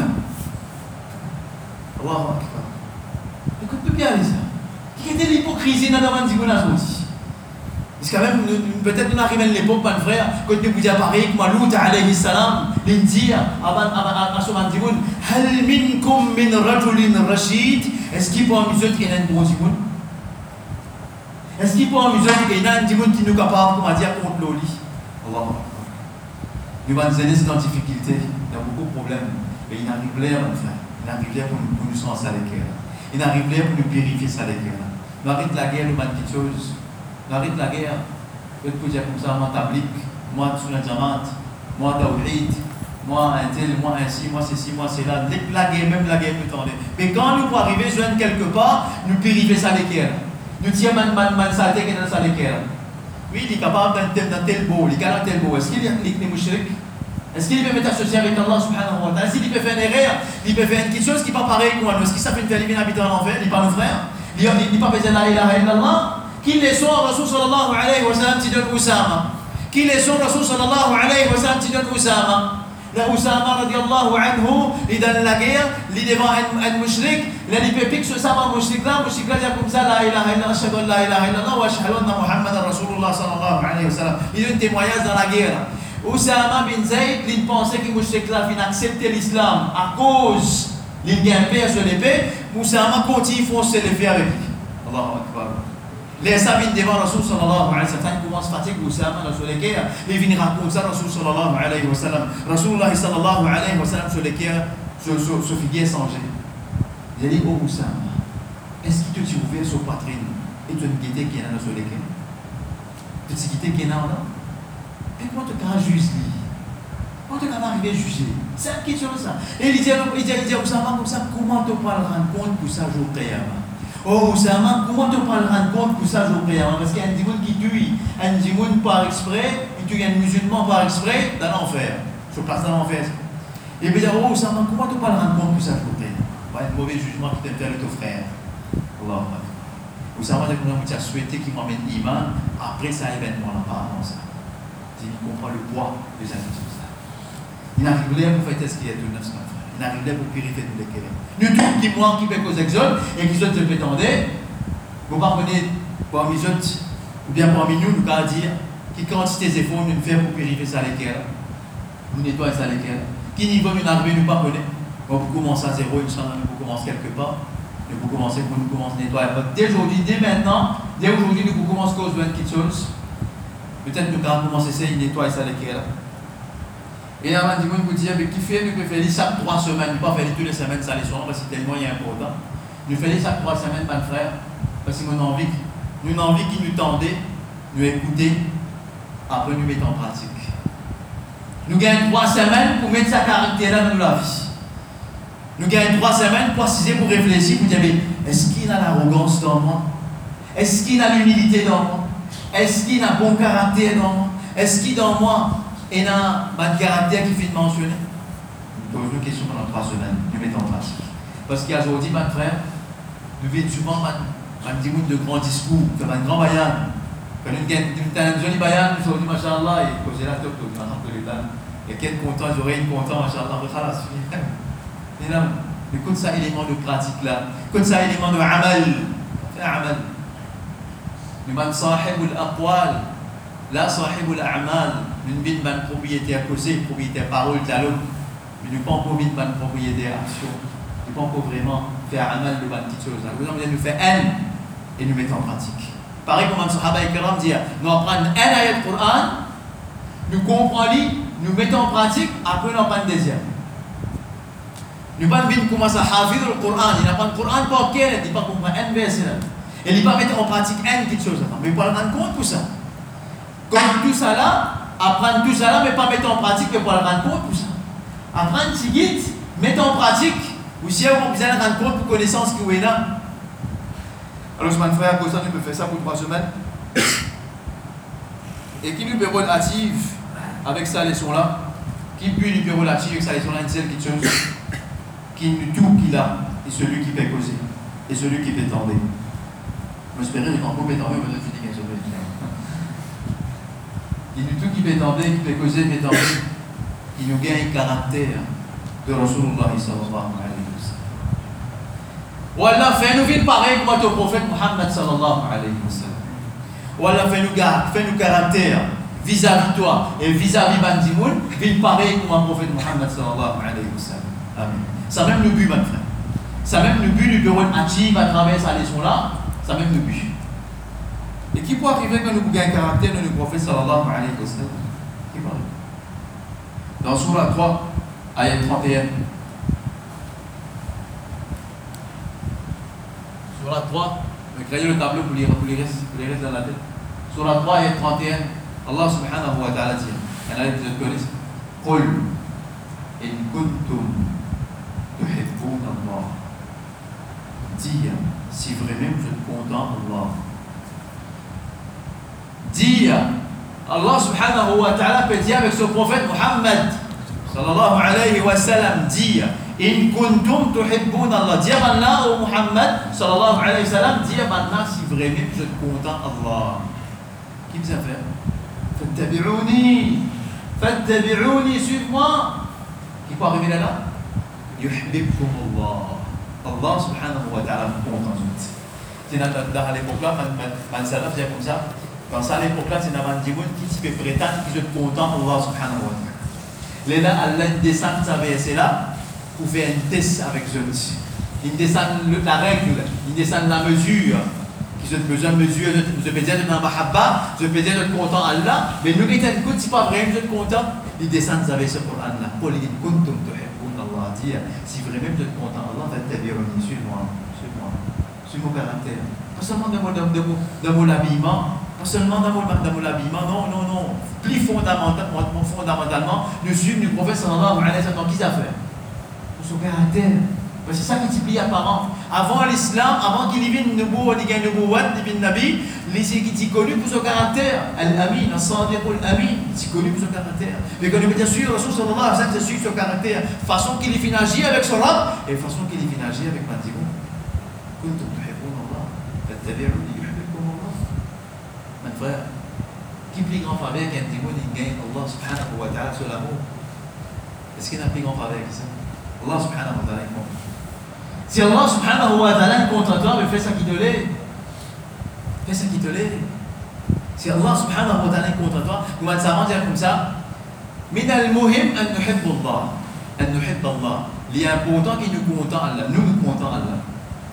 Allahu Akbar. Écoute bien, ça. Qui était l'hypocrisie dans le Ziguna aussi? Parce que même, peut-être nous arrivons à l'époque, mon frère, quand nous vous apparaît, que Malout alayhi salam, l'India, avant ce Mandigoun, Hal minkum min rajulin rashid, est-ce qu'il peut amuser qu'il y a un bon Zigoun? Est-ce qu'il peut amuser qu'il y a un Zigoun qui nous est capable, comment dire, contre l'oli? Allah. Nous allons nous aider dans la difficulté, il y a beaucoup de problèmes, mais il arrive l'air, mon frère. Il arrive là pour nous, pour nous sentir à l'équerre. Il arrive là pour nous purifier ça à l'équerre. Nous arrêtons la guerre, nous manquons quelque chose. Nous arrêtons la guerre. Je peux dire comme ça, moi tablique, moi sur la diamante, moi tawhid, moi un tel, moi ainsi, moi ceci, moi c'est là. La guerre, même la guerre peut tendre. Mais quand nous pouvons arriver, joindre quelque part, nous purifier ça à l'équerre. Nous disons, man, man, man, ça a été dans ça à l'équerre. Oui, il est capable d'un tel, d'un tel beau, il est capable d'un tel beau. Est-ce qu'il y a des mouchriques? Est-ce qu'il peut être associé avec Allah subhanahu wa ta'ala? Est-ce qu'il peut faire une erreur? Il peut faire quelque chose qui n'est pas pareil que moi. Est-ce qu'il s'appelle une faire habitant en enfer? Il n'est pas nos frères. Il n'est pas besoin de la ilaha illallah. Qu'il les soit Rasul sallallahu alayhi wa sallam qui donne Oussama. Qu'il les soit Rasul sallallahu alayhi wa sallam qui donne Oussama. La Oussama radiallahu anhu, il donne la guerre, il devant un mushrik, il peut piquer ce sabbat mushrik là, mushrik là, il dit comme ça, la ilaha illallah, ashhadu an la ilaha illallah, wa ashhadu anna Muhammadan Rasulullah sallallahu alayhi wa sallam. Il donne témoignage dans la guerre. Oussama bin Zayd, il pensait que Mouchrik là vient accepter l'islam à cause il gagne paix sur l'épée. Oussama continue à foncer l'épée avec lui. Allahu Akbar. Les sabines devant Rasul sallallahu alayhi wa sallam, il commence à fatiguer Oussama sur les guerres. Il vient raconter ça Rasul sallallahu alayhi wa sallam. Rasulullah sallallahu alayhi wa sallam sur les guerres, sur figuier sangé. Il a dit, oh Oussama, est-ce qu'il te tire ouvert sur poitrine et tu as une guidée qui est là sur les guerres? Tu as une guidée qui est là? Et comment tu as juger? Comment tu as arrivé à juger? C'est une question ça. Et il dit, il dit, il dit, Oussama, comme ça, comment tu peux rendre compte pour ça, jour Qiyamah? Oh, Oussama, comment tu peux rendre compte pour ça, jour Qiyamah? Parce qu'il y a un dimoun qui tue, un dimoun par exprès, il tue un musulman par exprès, dans l'enfer. Je passe dans l'enfer. Et il dit, oh, Oussama, comment tu peux rendre compte pour ça, jour Qiyamah? Un mauvais jugement qui t'aime faire de ton frère. Allah. Oussama, tu as souhaité qu'il m'emmène l'imam après ça, événement-là, pas avant ça. Il comprend le poids des attitudes. Il arrive là pour faire ce qu'il y a de neuf frères. Il arrive là pour purifier tous les querelles. Nous tous qui moi qui fait aux exodes et qui sont se prétendaient, vous comprenez, parmi les autres, ou bien parmi nous, nous allons dire, qui quantité d'efforts nous faisons pour purifier ça les querelles. Nous nettoyons ça les querelles. Qui niveau nous arrive, nous pas connaître. On peut commencer à zéro, nous pouvons commencer quelque part. Nous pouvons commencer pour nous commencer à nettoyer. Dès aujourd'hui, dès maintenant, dès aujourd'hui, nous pouvons commencer à cause de quelque chose. Peut-être nous allons commencer à nettoyer ça les querelles. Et là, on vous dit, mais qui fait, nous pouvons faire chaque trois semaines, nous ne pas faire toutes les semaines, ça les soirs, parce que c'est tellement important. Nous faisons chaque trois semaines, mon frère, parce que nous avons envie, nous avons envie qui nous tendait, nous écouter, après nous mettre en pratique. Nous gagnons trois semaines pour mettre sa caractère dans la vie. Nous gagnons trois semaines pour préciser, pour réfléchir, pour dire, est-ce qu'il y a l'arrogance dans moi? Est-ce qu'il y a l'humilité dans moi? Est-ce qu'il y a un bon caractère dans moi? Est-ce qu'il dans moi il y a un caractère qui fait mentionner? Pose une question pendant trois semaines, nous mettons en pratique. Parce qu'aujourd'hui, mon frère, nous vivons souvent un petit de grands discours, comme un grand bayan. Quand nous avons un joli bayan, nous avons dit, Masha'Allah, et posez la top, nous avons de l'état. Et quel content, j'aurais une content, Masha'Allah, khalas. Mais là, écoute ça, élément de pratique là. Écoute ça, élément de amal. Fais amal. Nous avons sahibul aqwal, la sahibul a'mal. Nous avons une propriété à causer, propriété à parole, talon. Mais nous ne pouvons pas une propriété à action. Nous ne pouvons pas vraiment faire amal de bonnes petites choses. Nous avons nous faire un et nous mettons en pratique. Pareil comme un sahaba ikram dit, nous apprenons un ayat du Coran, nous comprenons, nous mettons en pratique, après nous apprenons le deuxième. Nous ne pouvons pas commencer à hafir le Coran, il n'a pas le Coran pour quel, il ne peut pas comprendre un verset. Et il ne peut pas mettre en pratique une petite chose. Mais il faut le rendre compte de tout ça. Comme tout ça là, apprendre tout ça là, mais pas mettre en pratique, mais pour le rendre compte de tout ça. Apprendre ce guide, mettre en pratique, ou si on a besoin de rendre compte pour connaissance qui est là. Alors, mon frère, pour ça, tu peux faire ça pour trois semaines. Et qui nous peut relative avec sa leçon-là, qui peut nous peut relative avec sa leçon-là, une seule petite chose, qui nous tout qu'il a, et celui qui peut causer, et celui qui peut tendre. J'espère que quand on peut tendre, on va finir avec ce qui nous tout qui peut tendre, qui peut causer, qui peut tendre. Qui nous gagne le caractère de Rasulullah sallallahu alayhi wa sallam. Wallah, fais-nous vite pareil comme le prophète Muhammad sallallahu alayhi wa sallam. Wallah, fais-nous fais-nous caractère vis-à-vis toi et vis-à-vis Bandimoun, vite pareil comme le prophète Muhammad sallallahu alayhi wa sallam. Amen. Ça même le but, mon frère. Ça même le but du bureau actif à travers sa leçon-là, ça même le but. Et qui peut arriver quand nous gagnons le caractère de le prophète sallallahu alayhi wa sallam? Qui peut arriver? Dans Surah trois, ayat trente et un. Surah trois, je vais créer le tableau pour les, pour les restes, pour les restes dans la tête. Surah trois, ayat trente et un, Allah subhanahu wa ta'ala dit, il y en a qui le connaissent, قُلْ إِن كُنْتُمْ تُحِبُّونَ اللَّهَ. Dis, si vraiment vous êtes content d'Allah. Dis, Allah subhanahu wa ta'ala peut dire avec ce prophète Muhammad sallallahu alayhi wa sallam, dit in kuntum tuhibbun Allah, dire Allah au Muhammad sallallahu alayhi wa sallam, dire maintenant si vraiment vous êtes content Allah. Qui vous a fait? Fattabi'uni, fattabi'uni, suivez-moi. Qui peut arriver là? Yuhibbukum Allah. Allah subhanahu wa ta'ala vous content. C'est dans l'époque là, man salaf dit comme ça. Dans ça, à l'époque-là, c'est un Dimoun qui peut prétendre qu'ils sont contents pour Allah subhanahu wa ta'ala. Les là, Allah descend sa verset là pour faire un test avec eux. Ils descendent la règle, ils descendent la mesure. Ils ont besoin de mesure, je peux dire de mahabba, je peux dire de content Allah, mais nous qui sommes si pas vraiment de content, ils descendent sa verset pour Allah. Pour les kuntum tuhibbun Allah, dire si vraiment vous êtes content Allah, fattabi'uni, suivez-moi, suivez-moi, suivez mon caractère. Pas seulement dans mon, dans mon, dans mon habillement. Pas seulement dans mon, dans mon habillement, non, non, non. Plus fondamentalement, fondamentalement nous suivons du prophète sallallahu alayhi wa sallam. Qu'est-ce qu'il a fait? Pour son caractère. Parce que c'est ça qui t'y plie apparent. Avant l'islam, avant qu'il y ait une nouveau, il y ait une nououat, il y ait une nabi, il est connu pour son caractère. Al-Amin, al-Sadiq al-Amin, il est connu pour son caractère. Mais quand on veut suivre Rasul sallallahu alayhi wa sallam, c'est suivre son caractère. Façon qu'il est agir avec son rab et façon qu'il est agir avec Mantibou. Kuntum tuhibbun Allah, fattabi'uni yuhibbukum Allah. Mon frère, qui plus grand faveur qu'un démon il gagne Allah subhanahu wa ta'ala sur l'amour? Est-ce qu'il y a un plus grand faveur que ça? Allah subhanahu wa ta'ala est contre. Si Allah subhanahu wa ta'ala est contre toi, mais fais ça qui te l'est. Fais ça qui te l'est. Si Allah subhanahu wa ta'ala est contre toi, nous allons savoir dire comme ça. من المهم أن نحب الله أن نحب الله. Il est important qu'il nous content Allah. Nous nous contents Allah.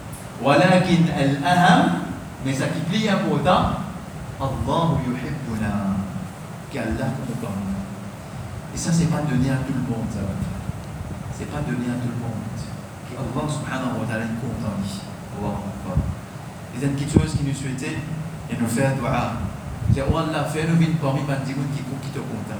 ولكن الأهم, mais ça qui est important, Allah yuhibbuna, qu'Allah nous content. Et ça, c'est pas donné à tout le monde, ça va. C'est pas donné à tout le monde. Allah subhanahu wa ta'ala est content. Allah akbar. Et c'est une petite chose qui nous souhaitait et nous faire dua. C'est oh Allah, fais-nous une parmi les gens qui te content.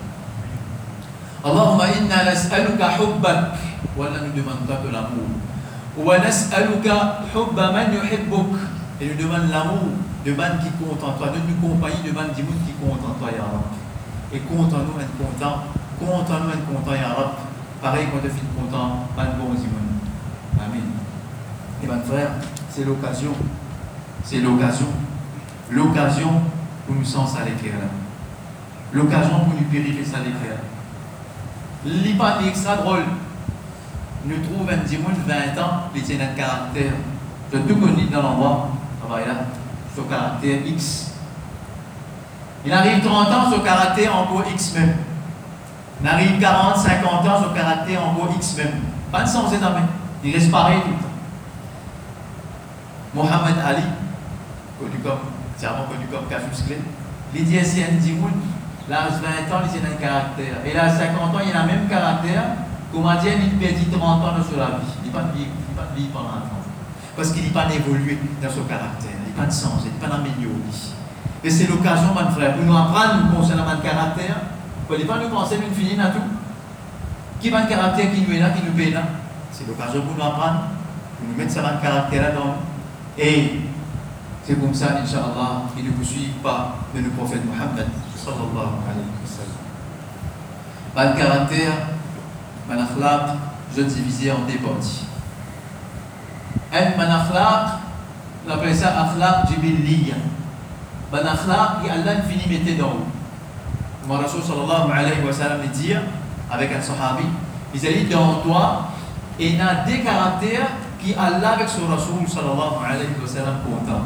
Allahumma inna nas'aluka hubbak. Wallah, nous demandons que l'amour. Wa nas'aluka hubba man yuhibbuk. Et nous demandons l'amour de man qui compte en toi. Donne-nous compagnie de man qui compte en toi, ya Allah. Et compte-nous être content, compte-nous être content, Ya Rab. Pareil quand tu es content, pas de bon Zimoun. Amen. Et mon frère, c'est l'occasion, c'est l'occasion, l'occasion pour nous sens à l'éclair là. L'occasion pour nous purifier ça l'éclair. L'Ipan est extra drôle. Nous trouvons un Zimoun vingt ans, il tient un caractère. Je tout connu dans l'endroit, là, ce caractère X. Il arrive trente ans, ce caractère encore X même. Il arrive quarante, cinquante ans, ce caractère encore X même. Pas de sens énorme. Il reste pareil tout le temps. Mohamed Ali, connu comme, c'est vraiment connu comme Cassius Clay, il dit c'est un Dimoun, là, vingt ans, il a un caractère. Et là, cinquante ans, il a le même caractère. Comment dire, il perdit trente ans sur la vie. Il n'a pas de vie, il n'a pas de vie pendant trente ans. Parce qu'il n'est pas évolué dans son caractère. Il n'a pas de sens, il n'est pas amélioré. Et c'est l'occasion, mon frère, pour nous apprendre concernant notre caractère. Pour ne pas nous penser une finir à tout. Qui va le caractère qui nous est là, qui nous paye là. C'est l'occasion pour nous apprendre, pour nous mettre ça dans le caractère là-dedans. Et c'est comme ça, Inch'Allah, il ne vous suit pas de le prophète Mohammed, sallallahu alayhi wa sallam. Dans le caractère, mon akhlaq, je divisais en deux parties. Un mon akhlaq, on appelle ça akhlaq jibilliya. Mon akhlaq, qui Allah finit mettait dans haut. Mon Rasul sallallahu alayhi wa sallam dit avec un sahabi, il a dit dans toi, et il y a des caractères qui Allah avec son Rasul sallallahu alayhi wa sallam content.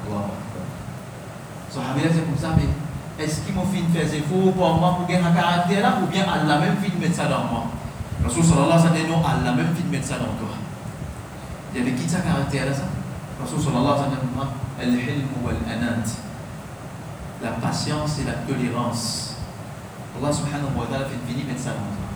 Sahabi là c'est comme ça, mais est-ce qu'ils m'ont fait faire des efforts pour moi pour gagner un caractère là, ou bien Allah même fait mettre ça dans moi? Rasul sallallahu alayhi wa sallam dit non, Allah même fait mettre ça dans toi. Il y avait qui ça caractère là ça? Rasul sallallahu alayhi wa sallam dit al-hilm wal-anat, la patience et la tolérance. Allah subhanahu wa ta'ala fait finir mettre ça dans toi.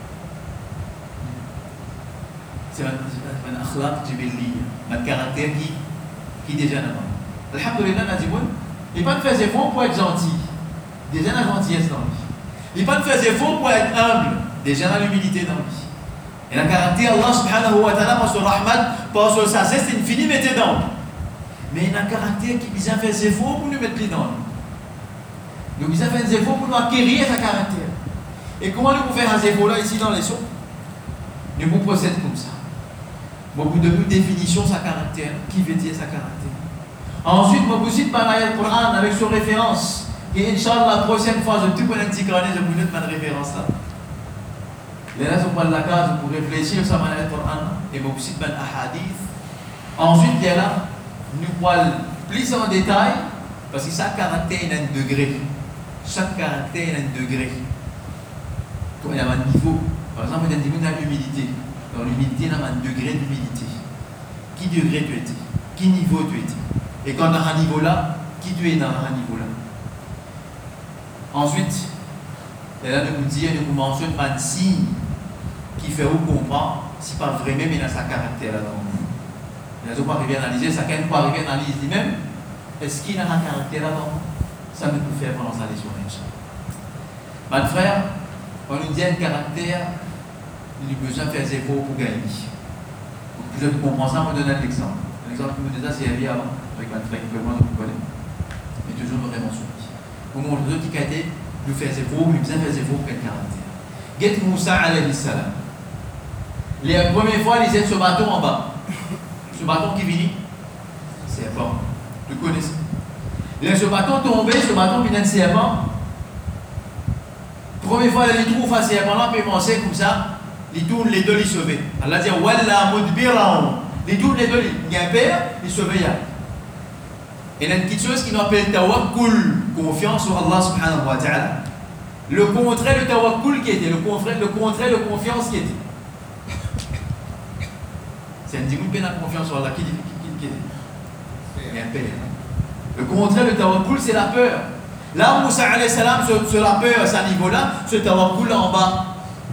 C'est un akhlaq jibilli, un caractère qui, qui déjà n'a pas. Alhamdulillah, Nadimoun, il n'a pas de faire efforts pour être gentil. Déjà la gentillesse dans lui. Il n'a pas de faire efforts pour être humble. Déjà la l'humilité dans lui. Et le caractère, Allah subhanahu wa ta'ala, par son rahmat, par son sagesse, c'est une finie mettez dans lui. Mais il a un caractère qui vient faire des efforts pour nous mettre les dans lui. Donc il a fait des efforts pour nous acquérir sa caractère. Et comment nous pouvons faire un effort là ici dans les sons? Nous vous procédons comme ça. Beaucoup de définition sa caractère, qui veut dire sa caractère. Ensuite, je vous cite par le Coran avec son référence. Et Inch'Allah, la prochaine fois, je tout connais un petit carnet, je vous donne ma référence là. Là, je prends la case pour réfléchir sur le Coran et je vous cite ma hadith. Ensuite, il y a là, nous parlons plus en détail, parce que chaque caractère a un degré. Chaque caractère a un degré. Il y a un niveau. Par exemple, il y a une humilité. Dans l'humilité, il y a un degré d'humilité. Qui degré tu étais? Qui niveau tu étais? Et quand on a un niveau là, qui tu es dans un niveau là? Ensuite, il y a là de vous dire, de vous mentionner un signe qui fait vous comprendre si pas vraiment il a sa caractère là-dedans. Il n'a pas arrivé à analyser, ça quand pas arrivé à analyser lui-même. Est-ce qu'il a un caractère là-dedans? Ça ne peut faire pendant sa leçon. Mon frère, on nous dit un caractère, il a besoin de faire des efforts pour gagner. Pour que je comprends ça, on me donne un exemple. L'exemple que je me disais, c'est Yavi avant, avec ma frère que moi, vous connaissez. Mais toujours vraiment sur lui. Pour montrer qui a été, nous faire des efforts, nous besoin de faire des efforts pour quel caractère. Get Moussa alayhi salam. Les premières fois, ils étaient ce bâton en bas. Ce bâton qui vient, c'est serpent. Vous connaissez. Là, ce bâton tombé, ce bâton vient d'un serpent. Première fois, il trouve un serpent là, puis il pensait comme ça, il tourne les deux, il sauve. Allah dit, Wallah mudbiraun. Il tourne les deux, il y a un père, il sauve. Et il y a une petite chose qui nous appelle tawakkul, confiance sur Allah subhanahu wa ta'ala. Le contraire de tawakkul qui était, le contraire, le contraire de confiance qui était. C'est un dimoun qui a confiance sur Allah qui dit, qui dit, il y a un père. Le contraire de tawakkul, c'est la peur. Là, Moussa alayhi salam, sur la peur à ce niveau-là, ce tawakkul là en bas.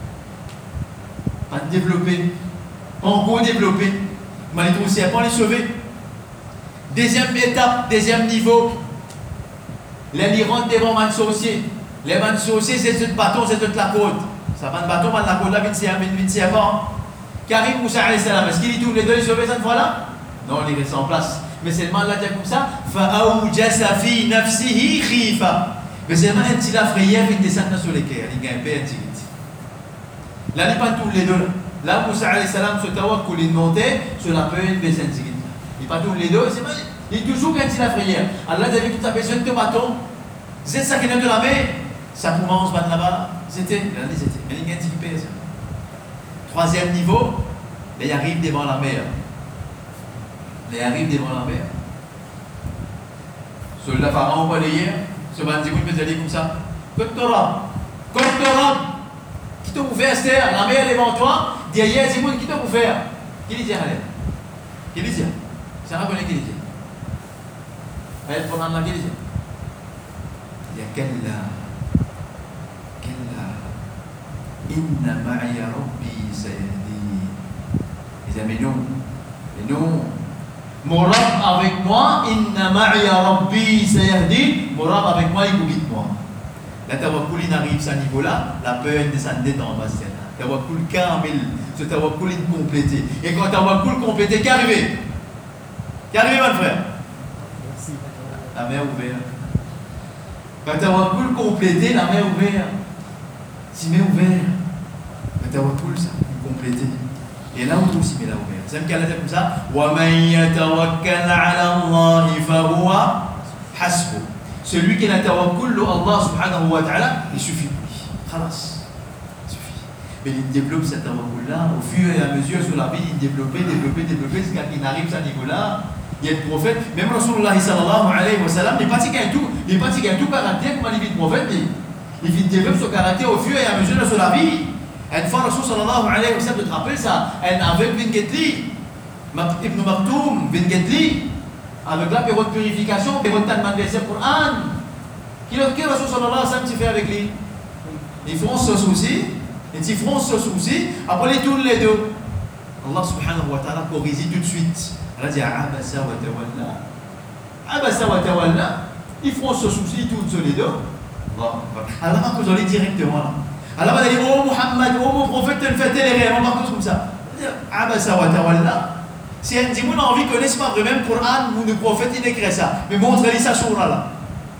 Pas développé, pas encore développé. Malgré tout, c'est pas les sauver. Deuxième étape, deuxième niveau. Les rentrent devant un sorcier. Les man sorciers, c'est ce bâton, c'est toute la côte. Ça va un bâton, man la côte là, vient c'est avant. Karim Moussa alayhi salam, est-ce qu'il tourne les deux les sauver cette fois-là? Non, il reste en place. Mais c'est le mal là dit comme ça. فَأَوْجَسَ فِي نَفْسِهِ خِيفًا. Mais c'est vraiment un petit la frayeur qui descend sur les cœurs, il y a un peu intimité. Là, il n'y a pas tous les deux. Là, Moussa alayhi salam se tawakkul, il montait sur la peine de intimité. Il n'y a pas tous les deux, c'est pas. Il est toujours un petit la frayeur. Allah avait tout à besoin de bâton. C'est ça qui est de la mer. Ça commence par là-bas. C'était, là, c'était. Mais il y a un petit peu. Troisième niveau, il arrive devant la mer. Il arrive devant la mer. Sur la pharaon, pas hier. Ce bandit, vous me dire comme ça. Côte Torah. Côte Torah. Qui t'a ouvert, Esther? La mer est devant toi. Derrière, c'est qui t'a ouvert? Qui lui dit, allez? Qui lui dit? C'est un qui lui dit. Elle prend la qui lui dit. Il y a quelle là? Quelle là? Inna ma'iya rabbi sayahdi. Les amis, nous. Et nous. Mon Rab avec moi, inna ma'iya rabbi sayahdi. Mon Rab avec moi, il guide moi. La tawakkul n'arrive à ce niveau-là, la peur descendait en bas. Tawakkul kamil, ce tawakkul complété. Et quand tawakkul complété, qu'est arrivé? Qu'est arrivé, mon frère? Merci. La mer ouverte. Quand tawakkul complété, la mer ouverte. Si mer ouverte, le tawakkul ça complété. Et là où aussi mais là ouvert. C'est même qu'elle a dit comme ça. Wa man yatawakkal ala Allah fa huwa hasbuh. Celui qui n'a tawakkul, Allah subhanahu wa ta'ala, il suffit pour lui. Khalas. Il suffit. Mais il développe cette tawakkul-là au fur et à mesure sur la vie, il développe, développe, développe, jusqu'à qu'il arrive à ce niveau-là. Il y a le prophète, même Rasulullah sallallahu alayhi wa sallam, il pratique un tout, il pratique un tout caractère comme il dit le prophète, mais il développe son caractère au fur et à mesure de sur la vie. Une fois Rasul sallallahu alayhi wa sallam, tu te rappelles ça, un aveugle vient Getli, Ibn Maktoum vient Getli, avec la période de purification, période de verset Coran. Qu'est-ce que Rasul sallallahu alayhi wa sallam fait avec lui? Ils font ce souci, et ils font ce souci, après ils tournent les deux. Allah subhanahu wa ta'ala corrige tout de suite. Allah dit Abasa wa tawalla. Abasa wa tawalla. Ils font ce souci, ils tournent sur les deux. Allah va vous aller directement là. Allah va dire oh Muhammad, oh mon prophète, tu fais les rêves, on va comme ça. Abasa wa tawalla. Si un dimoun a envie de connaître pas vraiment le Coran ou le prophète, il écrit ça. Mais montre-lui sa surah là.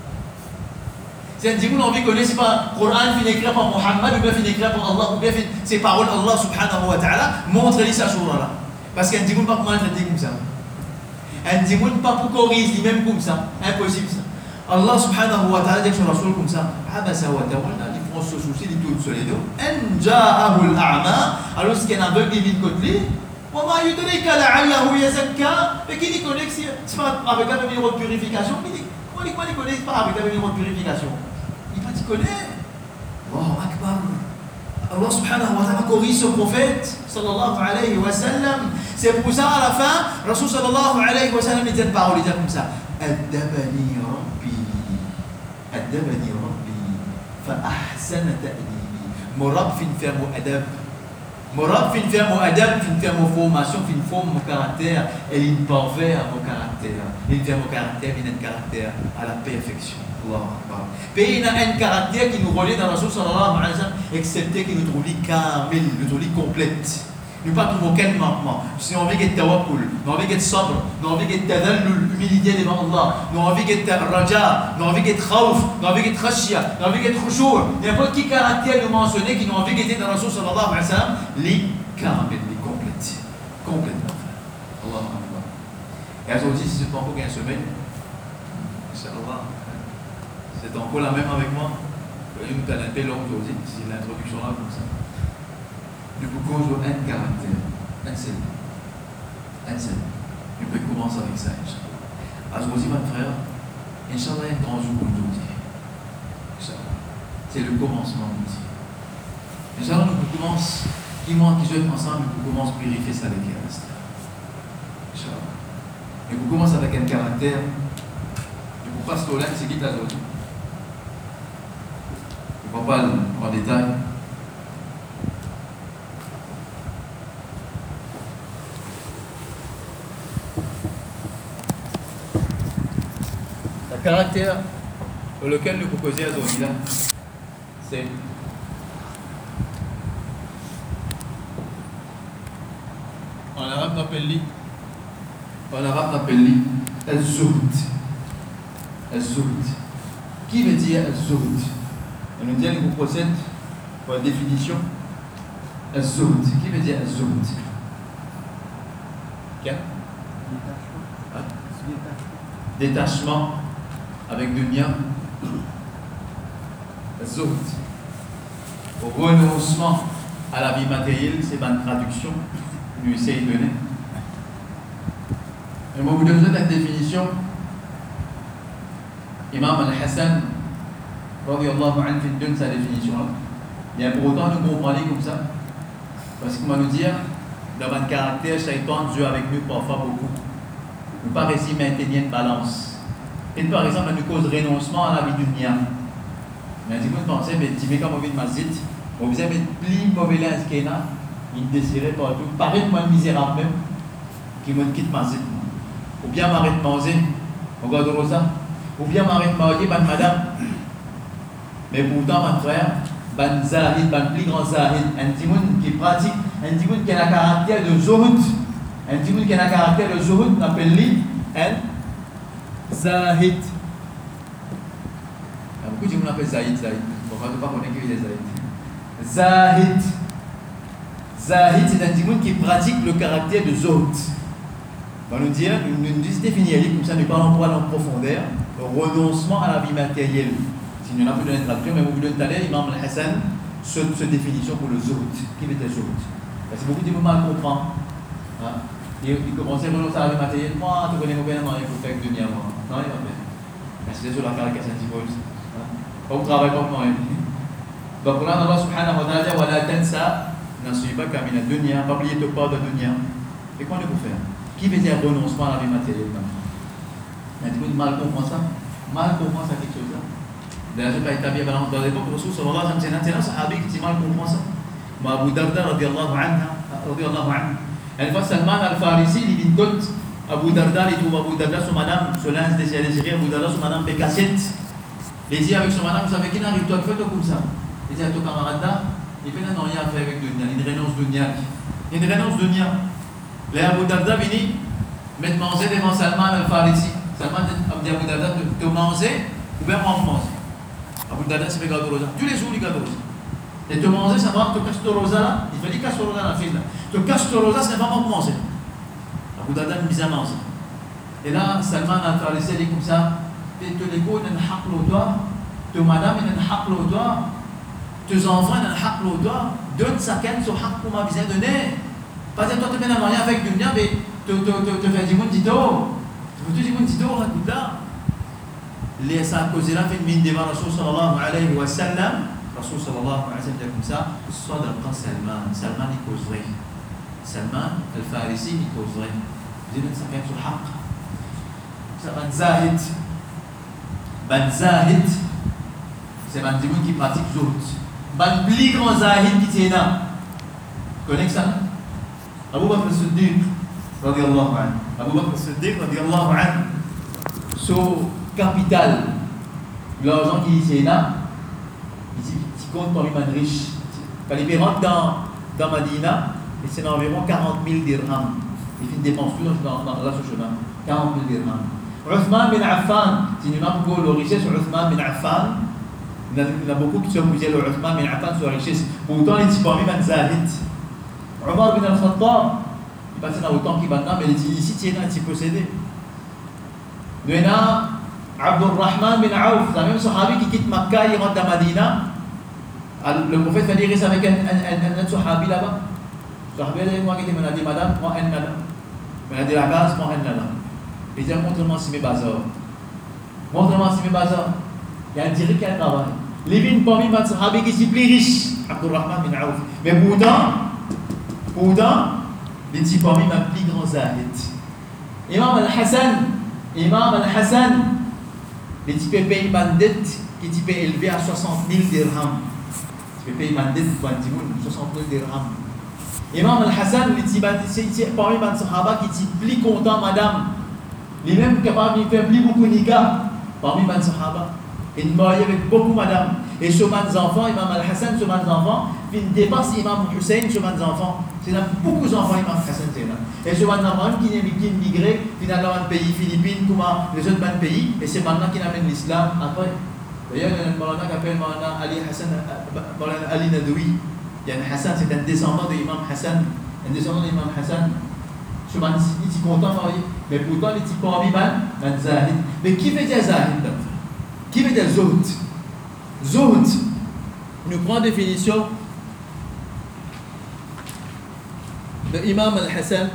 Si un dimoun a envie de connaître pas le Coran, il écrit par Muhammad ou bien il écrit par Allah ou bien c'est paroles d'Allah subhanahu wa ta'ala, montre-lui sa surah là. Parce qu'un dimoun ne peut pas traiter comme ça. Un dimoun ne peut pas pour corriger lui-même comme ça. Impossible ça. Allah subhanahu wa ta'ala dit que son Rasul comme ça. Abasa wa tawalla, ils font ce souci, ils tournent sur les deux. En ja'ahu al-a'ma, alors ce qu'il y a un aveugle qui vient de côté. وما يدريك لعله يزكى. Mais qui dit connaît que c'est pas avec un numéro de purification? Comment il connaît pas avec un numéro de purification? Il pas dit connaît. Allahu Akbar. Allah subhanahu wa ta'ala corrige son prophète sallallahu alayhi wa sallam. C'est pour ça à la fin, Rasul sallallahu alayhi wa sallam il dit une parole, il dit comme ça. Addabani rabbi. Addabani rabbi. Fa ahsana ta'dibi. Mon Rabb fin faire mon adab. Mon Rabb fin faire mon adab, fin faire mon formation, fin forme mon caractère, et il parvient à mon caractère. Il fait mon caractère, il a un caractère à la perfection. Puis il a un caractère qui nous relie dans la Rasul sallallahu alayhi wa sallam, excepté qu'il nous trouve kamil, nous trouve complète. Nous ne pas trouver aucun manquement. Si on veut qu'il y ait tawakkul, nous avons envie qu'il y ait sabr, nous avons envie qu'il y ait tadallul, l'humilité devant Allah, nous avons envie qu'il y ait raja, nous avons envie qu'il y ait khawf, nous avons envie qu'il y ait khashya, nous avons envie qu'il y ait khushu'. N'importe quel caractère nous mentionner qui nous a envie qu'il y ait dans la Rasul sallallahu alayhi wa sallam, li kamil, li complète. Complètement. Allah Akbar. Et aujourd'hui, si c'est pas encore une semaine, Inch'Allah, c'est encore la même avec moi. Voyez, nous avons un peu long aujourd'hui, c'est l'introduction là comme ça. Nous pouvons jouer un caractère, un seul. Un seul. Nous pouvons commencer avec ça, Inch'Allah. Aujourd'hui, mon frère, Inch'Allah, un grand jour aujourd'hui. Inch'Allah. C'est le commencement d'outil. Inch'Allah, nous commençons, qui manque, qui jouent ensemble, nous commençons à purifier ça avec elle. Inch'Allah. Et vous commencez avec un caractère. Et vous passez au lac, c'est qui ta zone. Je ne vais pas en détail. Le caractère pour lequel nous proposons à Zonila, c'est en arabe on appelle li en arabe on appelle li al-zuhd. Al-zuhd. Qui veut dire az-zuhd? On nous dit que vous procède pour la définition. Az-zuhd. Qui veut dire az-zuhd? Quel? Ah. Détachement avec dunya. Az-zuhd. Renoncement à la vie matérielle, c'est ma traduction. Lui essaye de donner. Et moi, vous donne une définition. Imam Al-Hassan, radiyallahu anhu, donne sa définition là. Et pour autant, nous comprenons comme ça. Parce qu'on va nous dire, dans un caractère, Shaitan joue avec nous parfois beaucoup. Nous pas réussi à maintenir une balance. Et par exemple, nous cause renoncement à la vie du nia. Mais si vous pensez, mais tu mets comme on vit de masjid, on vous aime plus mauvais lens qu'il y a, il désirait partout, paraît moins misérable même, qui me quitte masjid. Ou bien m'arrête de manger, on regarde Rosa. Ou bien m'arrête de marier, ban madame. Mais pourtant, mon frère, ban zahid, ban plus grand zahid, un timoun qui pratique, un timoun qui a un caractère de zuhud, un timoun qui a un caractère de zuhud, on appelle lui un zahid. Beaucoup de gens appellent zahid, zahid. Bon, on ne peut pas connaître qui est zahid. Zahid. Zahid, c'est un timoun qui pratique le caractère de zuhud. On va nous dire, nous nous définir comme ça, nous parlons pas en profondeur, le renoncement à la vie matérielle. Si nous n'avons pas donné de traduction, mais vous vous donnez tout à l'heure, Imam Al-Hassan, cette définition pour le zuhd. Qui était zuhd? Parce que beaucoup de gens mal comprennent. Hein? Ils commencent à renoncer à la vie matérielle. Moi, tu connais mon bien, il faut faire que dunia, moi. Non, il va faire. Parce que c'est sur la caractère scientifique. On travaille comme moi. Donc là, Allah subhanahu wa ta'ala dit, wa la tansa nasibaka min ad-dunya, pas oublier ton part de dunia. Et quoi il faut faire? Qui veut dire renoncement à la vie matérielle? Il y a des gens mal comprendre ça. Mal comprendre ça quelque chose là. D'ailleurs, je ne vais pas établir dans l'époque, Rasul sallallahu alayhi wa sallam, c'est un sahabi qui dit mal comprendre ça. Mais Abu Darda, radiyallahu anhu, une fois Salman al-Farisi, il dit d'autres, Abu Darda, il trouve Abu Darda, son madame, se lance des Algériens, Abu Darda, son madame, fait cassette. Il dit avec son madame, vous savez qui n'arrive toi, fais-toi comme ça. Il dit à ton camarade là, il fait non, rien à faire avec dunya, il renonce dunya. Il renonce dunya. Les Abu Darda vini mettre manger devant Salman al-Farisi. Salman dit à Abu Darda de manger ou bien moi manger. Abu Darda c'est fait gâteau rosa. Tous les jours il gâteau rosa. Et te manger ça va te casse ton rosa là. Il fait dit casse ton rosa dans la file là. Te casse ton rosa c'est pas moi manger. Abu Darda me dit à manger. Et là Salman al-Farisi dit comme ça. Te l'écho d'un haq l'autoir. Te madame d'un haq l'autoir. Tes enfants d'un haq l'autoir. Donne sa canne sur haq pour ma besoin de donner. Pas dire toi tu viens à rien avec dunya, mais tu fais du monde tito. Tu fais du monde tito, écoute là. Les ça cause là fait une mine devant Rasul sallallahu alayhi wa sallam. Rasul sallallahu alayhi wa sallam dit comme ça. Sadaqa Salman. Salman il causerait. Salman al-Farisi il causerait. Dis donc ça fait sur haq. Ça ban zahid. Ban zahid. C'est ban monde qui pratique zuhd. Ban plus grand zahid qui tient là. Connais ça? Abu Bakr as-Siddiq radiyallahu anhu. Abu Bakr as-Siddiq radiyallahu anhu. Son capital, l'argent qu'il y a, il compte parmi les riches. Quand il rentre dans, dans Madina, c'est environ quarante mille dirhams. Il fait une dépense tout dans, dans, dans ce chemin. quarante mille dirhams. Uthman bin Affan, si nous avons beaucoup de richesse sur Uthman bin Affan, il y a beaucoup qui sont posés le Uthman bin Affan sur la richesse. Pourtant, il est parmi les Zahid. Omar bin al-Khattab, il passe dans autant qu'il va mais il dit ici, il est possédé. Nous avons Abdurrahman bin Auf, c'est le même sahabi qui quitte Makkah, il rentre à Madina. Le prophète va dire avec un, un, un, un sahabi là-bas. Le sahabi là, moi qui m'a dit madame, prends un madame. Il m'a dit la base, prends un madame. Il dit montre-moi si mes bazars. Montre-moi si mes bazars. Il y a un direct qui a un travail. Les vignes parmi les sahabis qui sont plus riches, Abdurrahman bin Auf. Mais pourtant, pourtant, les types parmi les plus grands zahid. Imam al-Hassan, Imam al-Hassan, les types payent une dette qui type élevé à soixante mille dirhams. Tu peux payer une dette pour un petit monde, soixante mille dirhams. Imam al-Hassan, les types parmi les sahaba qui type plus content, madame. Les mêmes capables de faire plus beaucoup de nikah parmi les sahaba. Il marié avec beaucoup madame. Et sur mes enfants, Imam al-Hassan, sur mes enfants, il dépasse Imam Hussein sur mes enfants. C'est là beaucoup d'enfants, Imam Hassan, c'est là. Et sur mes enfants qui ont migré, finalement, dans le pays Philippines, comme les autres pays, et c'est maintenant qu'ils amènent l'islam après. D'ailleurs, il y a un Maulana qui appelle Maulana Ali Hassan, Maulana Ali Nadoui. Il y a un Hassan, c'est un descendant de l'imam Hassan. Un descendant de l'imam Hassan. Je m'en dis, il est content, mais pourtant, il est pas Abiban, mais Zahid. Mais qui veut dire Zahid? Qui veut dire Zohd? Zohd, nous prenons la définition de l'imam Al-Hassan.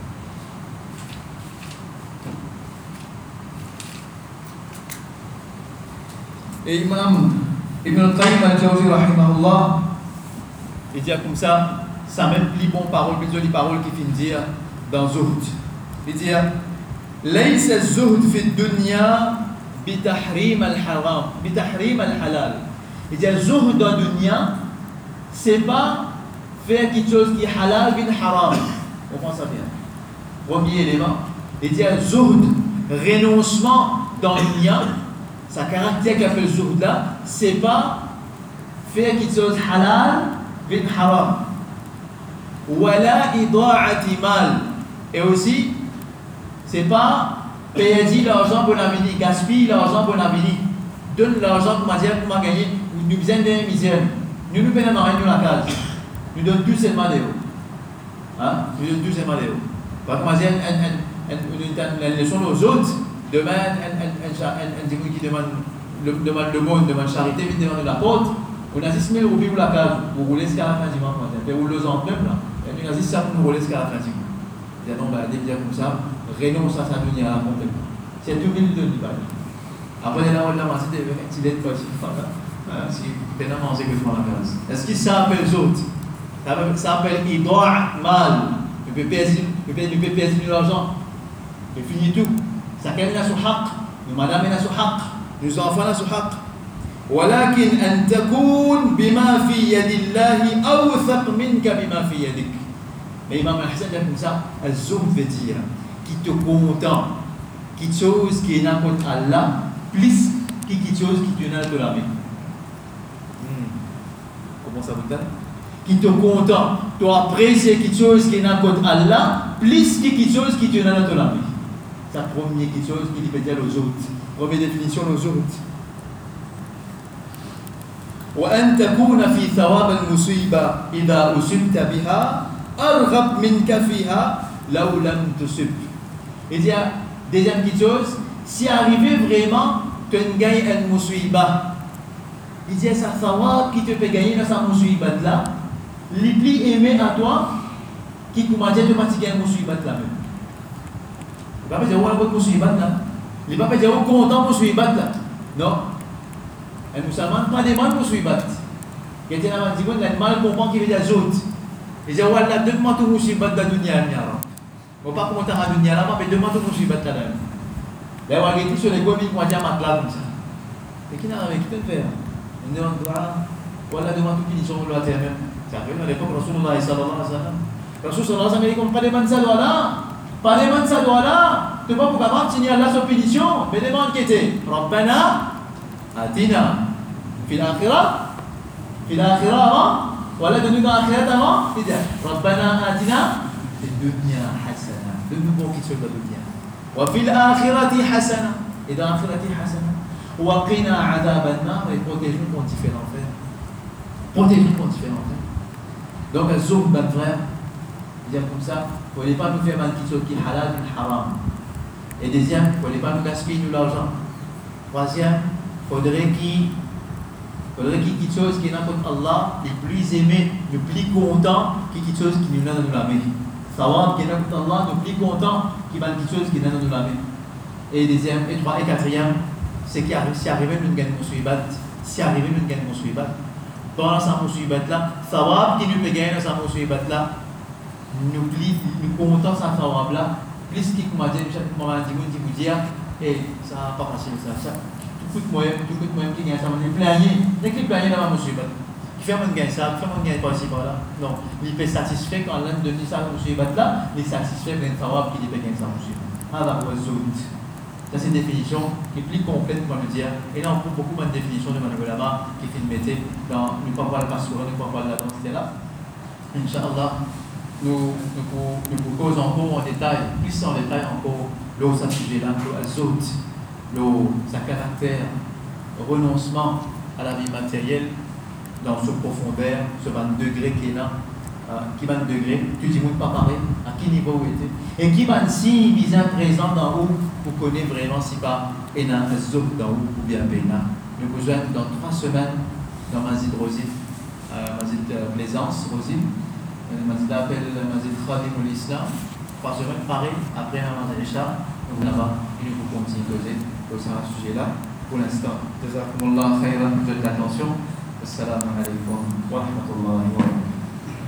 Et Imam Ibn al-Qayyim al-Jawzi rahimahullah, il dit comme ça, ça même les bonnes paroles, les jolies paroles qu'il finit dire dans Zuhd. Il dit ليس الزهد في الدنيا بتحريم الحرام بتحريم الحلال. Il dit Zuhd dans la dunya, c'est pas faire quelque chose qui est halal bin haram. On pense ça bien. Premier élément, il dit Zuhd, renoncement dans la dunya. Sa caractère qu'appelle Zuhd là, c'est pas faire quelque chose halal bin haram. Wala ida'ati mal. Et aussi, c'est pas payer l'argent pour l'avenir, gaspiller l'argent pour l'avenir. Donne l'argent pour dire pour gagner, nous besoin de misère. Nous nous payons rien la case. Nous donnons tous ces madéos. Hein? Nous donnons tous ces madéos. Parce que dire, une leçon aux autres. Demain, un digne qui demande le monde, demande charité, il demande la porte. On a six mille roupies pour la case, vous roulez jusqu'à la fin du mois. Vous roulez en neuf là. Et on a dit ça pour nous rouler jusqu'à la fin du mois. Il y a non, bah, des biens comme ça, renonce à sa dunya complètement. C'est tout mille de l'Ibadah. Après, il y a là, on a dit, tu l'es pas, si tu n'as mangé que toi la case. Est-ce que ça appelle autres? Ça s'appelle Idra' mal. Tu peux perdre de l'argent. Tu finis tout. Ça كان له حق المدام له حق les enfants له حق ولكن أن تكون بما في يد الله أوثق منك بما في يدك. Mais Imam Al-Hassan dit comme ça, Al-Zuhd veut dire qui te content, quelque chose qui est dans Allah, plus que quelque chose qui te donne de la main. Comment ça vous dit? Qui te content, tu apprécies quelque chose qui est dans Allah, plus que quelque chose qui te donne de la main. C'est la première chose qui peut dire aux autres. Première définition aux autres. وأن تكون في ثواب المصيبة إذا أصبت بها أرغب منك فيها لو لم تصب. Il dit deuxième chose, si arrivé vraiment tu gagnes une musiba, il dit ça thawab qui te peut gagner dans sa musiba là, les plus aimé à toi qui commence à te fatiguer une musiba là même. Il ne va pas dire, oh, la musibat là. Il ne va pas dire, oh, content pour musibat là. Non. Un musulman pas de mal pour musibat. Il y a un petit peu de mal comprend qu'il veut dire Zohd. Il dit, oh, là, donne-moi tout musibat de la dunya. On ne va pas commenter à la dunya là, mais donne-moi tout musibat là. Là, on va aller sur les communes qui ont dit à ma classe comme ça. Et qui n'a rien qui peut faire? On demande, voilà, demande tout qui dit sur le terme. Ça fait dans l'époque, Rasulullah sallallahu alayhi wa sallam. Rasulullah sallallahu alayhi wa sallam, pas de mal ça doit là. Pas demande ça doit là, tu vois pourquoi pas signer Allah sa pétition, mais demande qui était Rabbana Atina fil akhirah fil akhirah avant, voilà de nous dans l'akhirah avant, il dit Rabbana Atina fil dunya hasana, donne-nous bon qui sur la dunya, wa fil akhirati hasana, et dans l'akhirati hasana, wa qina adab an-nar, et protège-nous quand il fait l'enfer, protège-nous quand il fait l'enfer. Donc un zoom ben frère, il dit comme ça. Il ne faut pas nous faire quelque chose qui est halal ou haram. Et deuxième, il ne faut pas nous gaspiller de l'argent. Troisième, il faudrait qu'il faudrait qu'il y ait quelque chose qui est dans Allah, le plus aimé, le plus content, qui est quelque chose qui nous donne de la main. Savoir qui est dans Allah, le plus content, qui va quelque chose qui nous donne de la main. Et deuxième, et trois, et quatrième, c'est qu'il arrive, si arrive nous gagnons mon suibat, si arrive nous gagnons mon suibat, pendant sa suibat là, savoir qui nous peut gagner dans sa suibat là. Nous nous comptons sans savoir là, plus qu'il m'a dit, chaque moment qui vous dit, et ça n'a pas facile ça, ça, tout coûte moyen, tout coûte moyen qui gagne ça, on est plaigné, dès qu'il plaigné dans ma musiba, qui fait mon gain ça, qui fait mon gain pas ici par là, non, il peut satisfaire quand l'un donne ça à musiba là, il satisfait d'un savoir qu'il peut gagner ça à musiba. Alors, ça c'est une définition qui est plus complète, on va le dire, et là on trouve beaucoup de définitions de Manuel là-bas, qui fait une métier dans, nous ne pouvons pas le passer, nous ne pouvons pas le là, et cetera. Inch'Allah. Nous, nous, nous, nous causons encore en détail, plus en détail encore, l'eau, sa sujet là, l'eau, sa caractère, renoncement à la vie matérielle dans ce profondeur, ce vingt degré qui est là, euh, qui vingt degré, tu dis pas pareil, à quel niveau il était, et qui va si bien présent dans où vous connaissez vraiment si pas et dans un zoom dans où ou bien bénin. Nous vous joignons dans trois semaines dans Mazid Rosine, euh, Mazid euh, Plaisance Rosine, euh, Mazid appelle Mazid Khadim ou l'Islam, trois semaines pareil, après un Mazid Richard, donc là-bas, il vous continue de causer, causer à ce sujet-là. Pour l'instant, jazakumullah khairan de l'attention. Assalamu alaikum wa rahmatullahi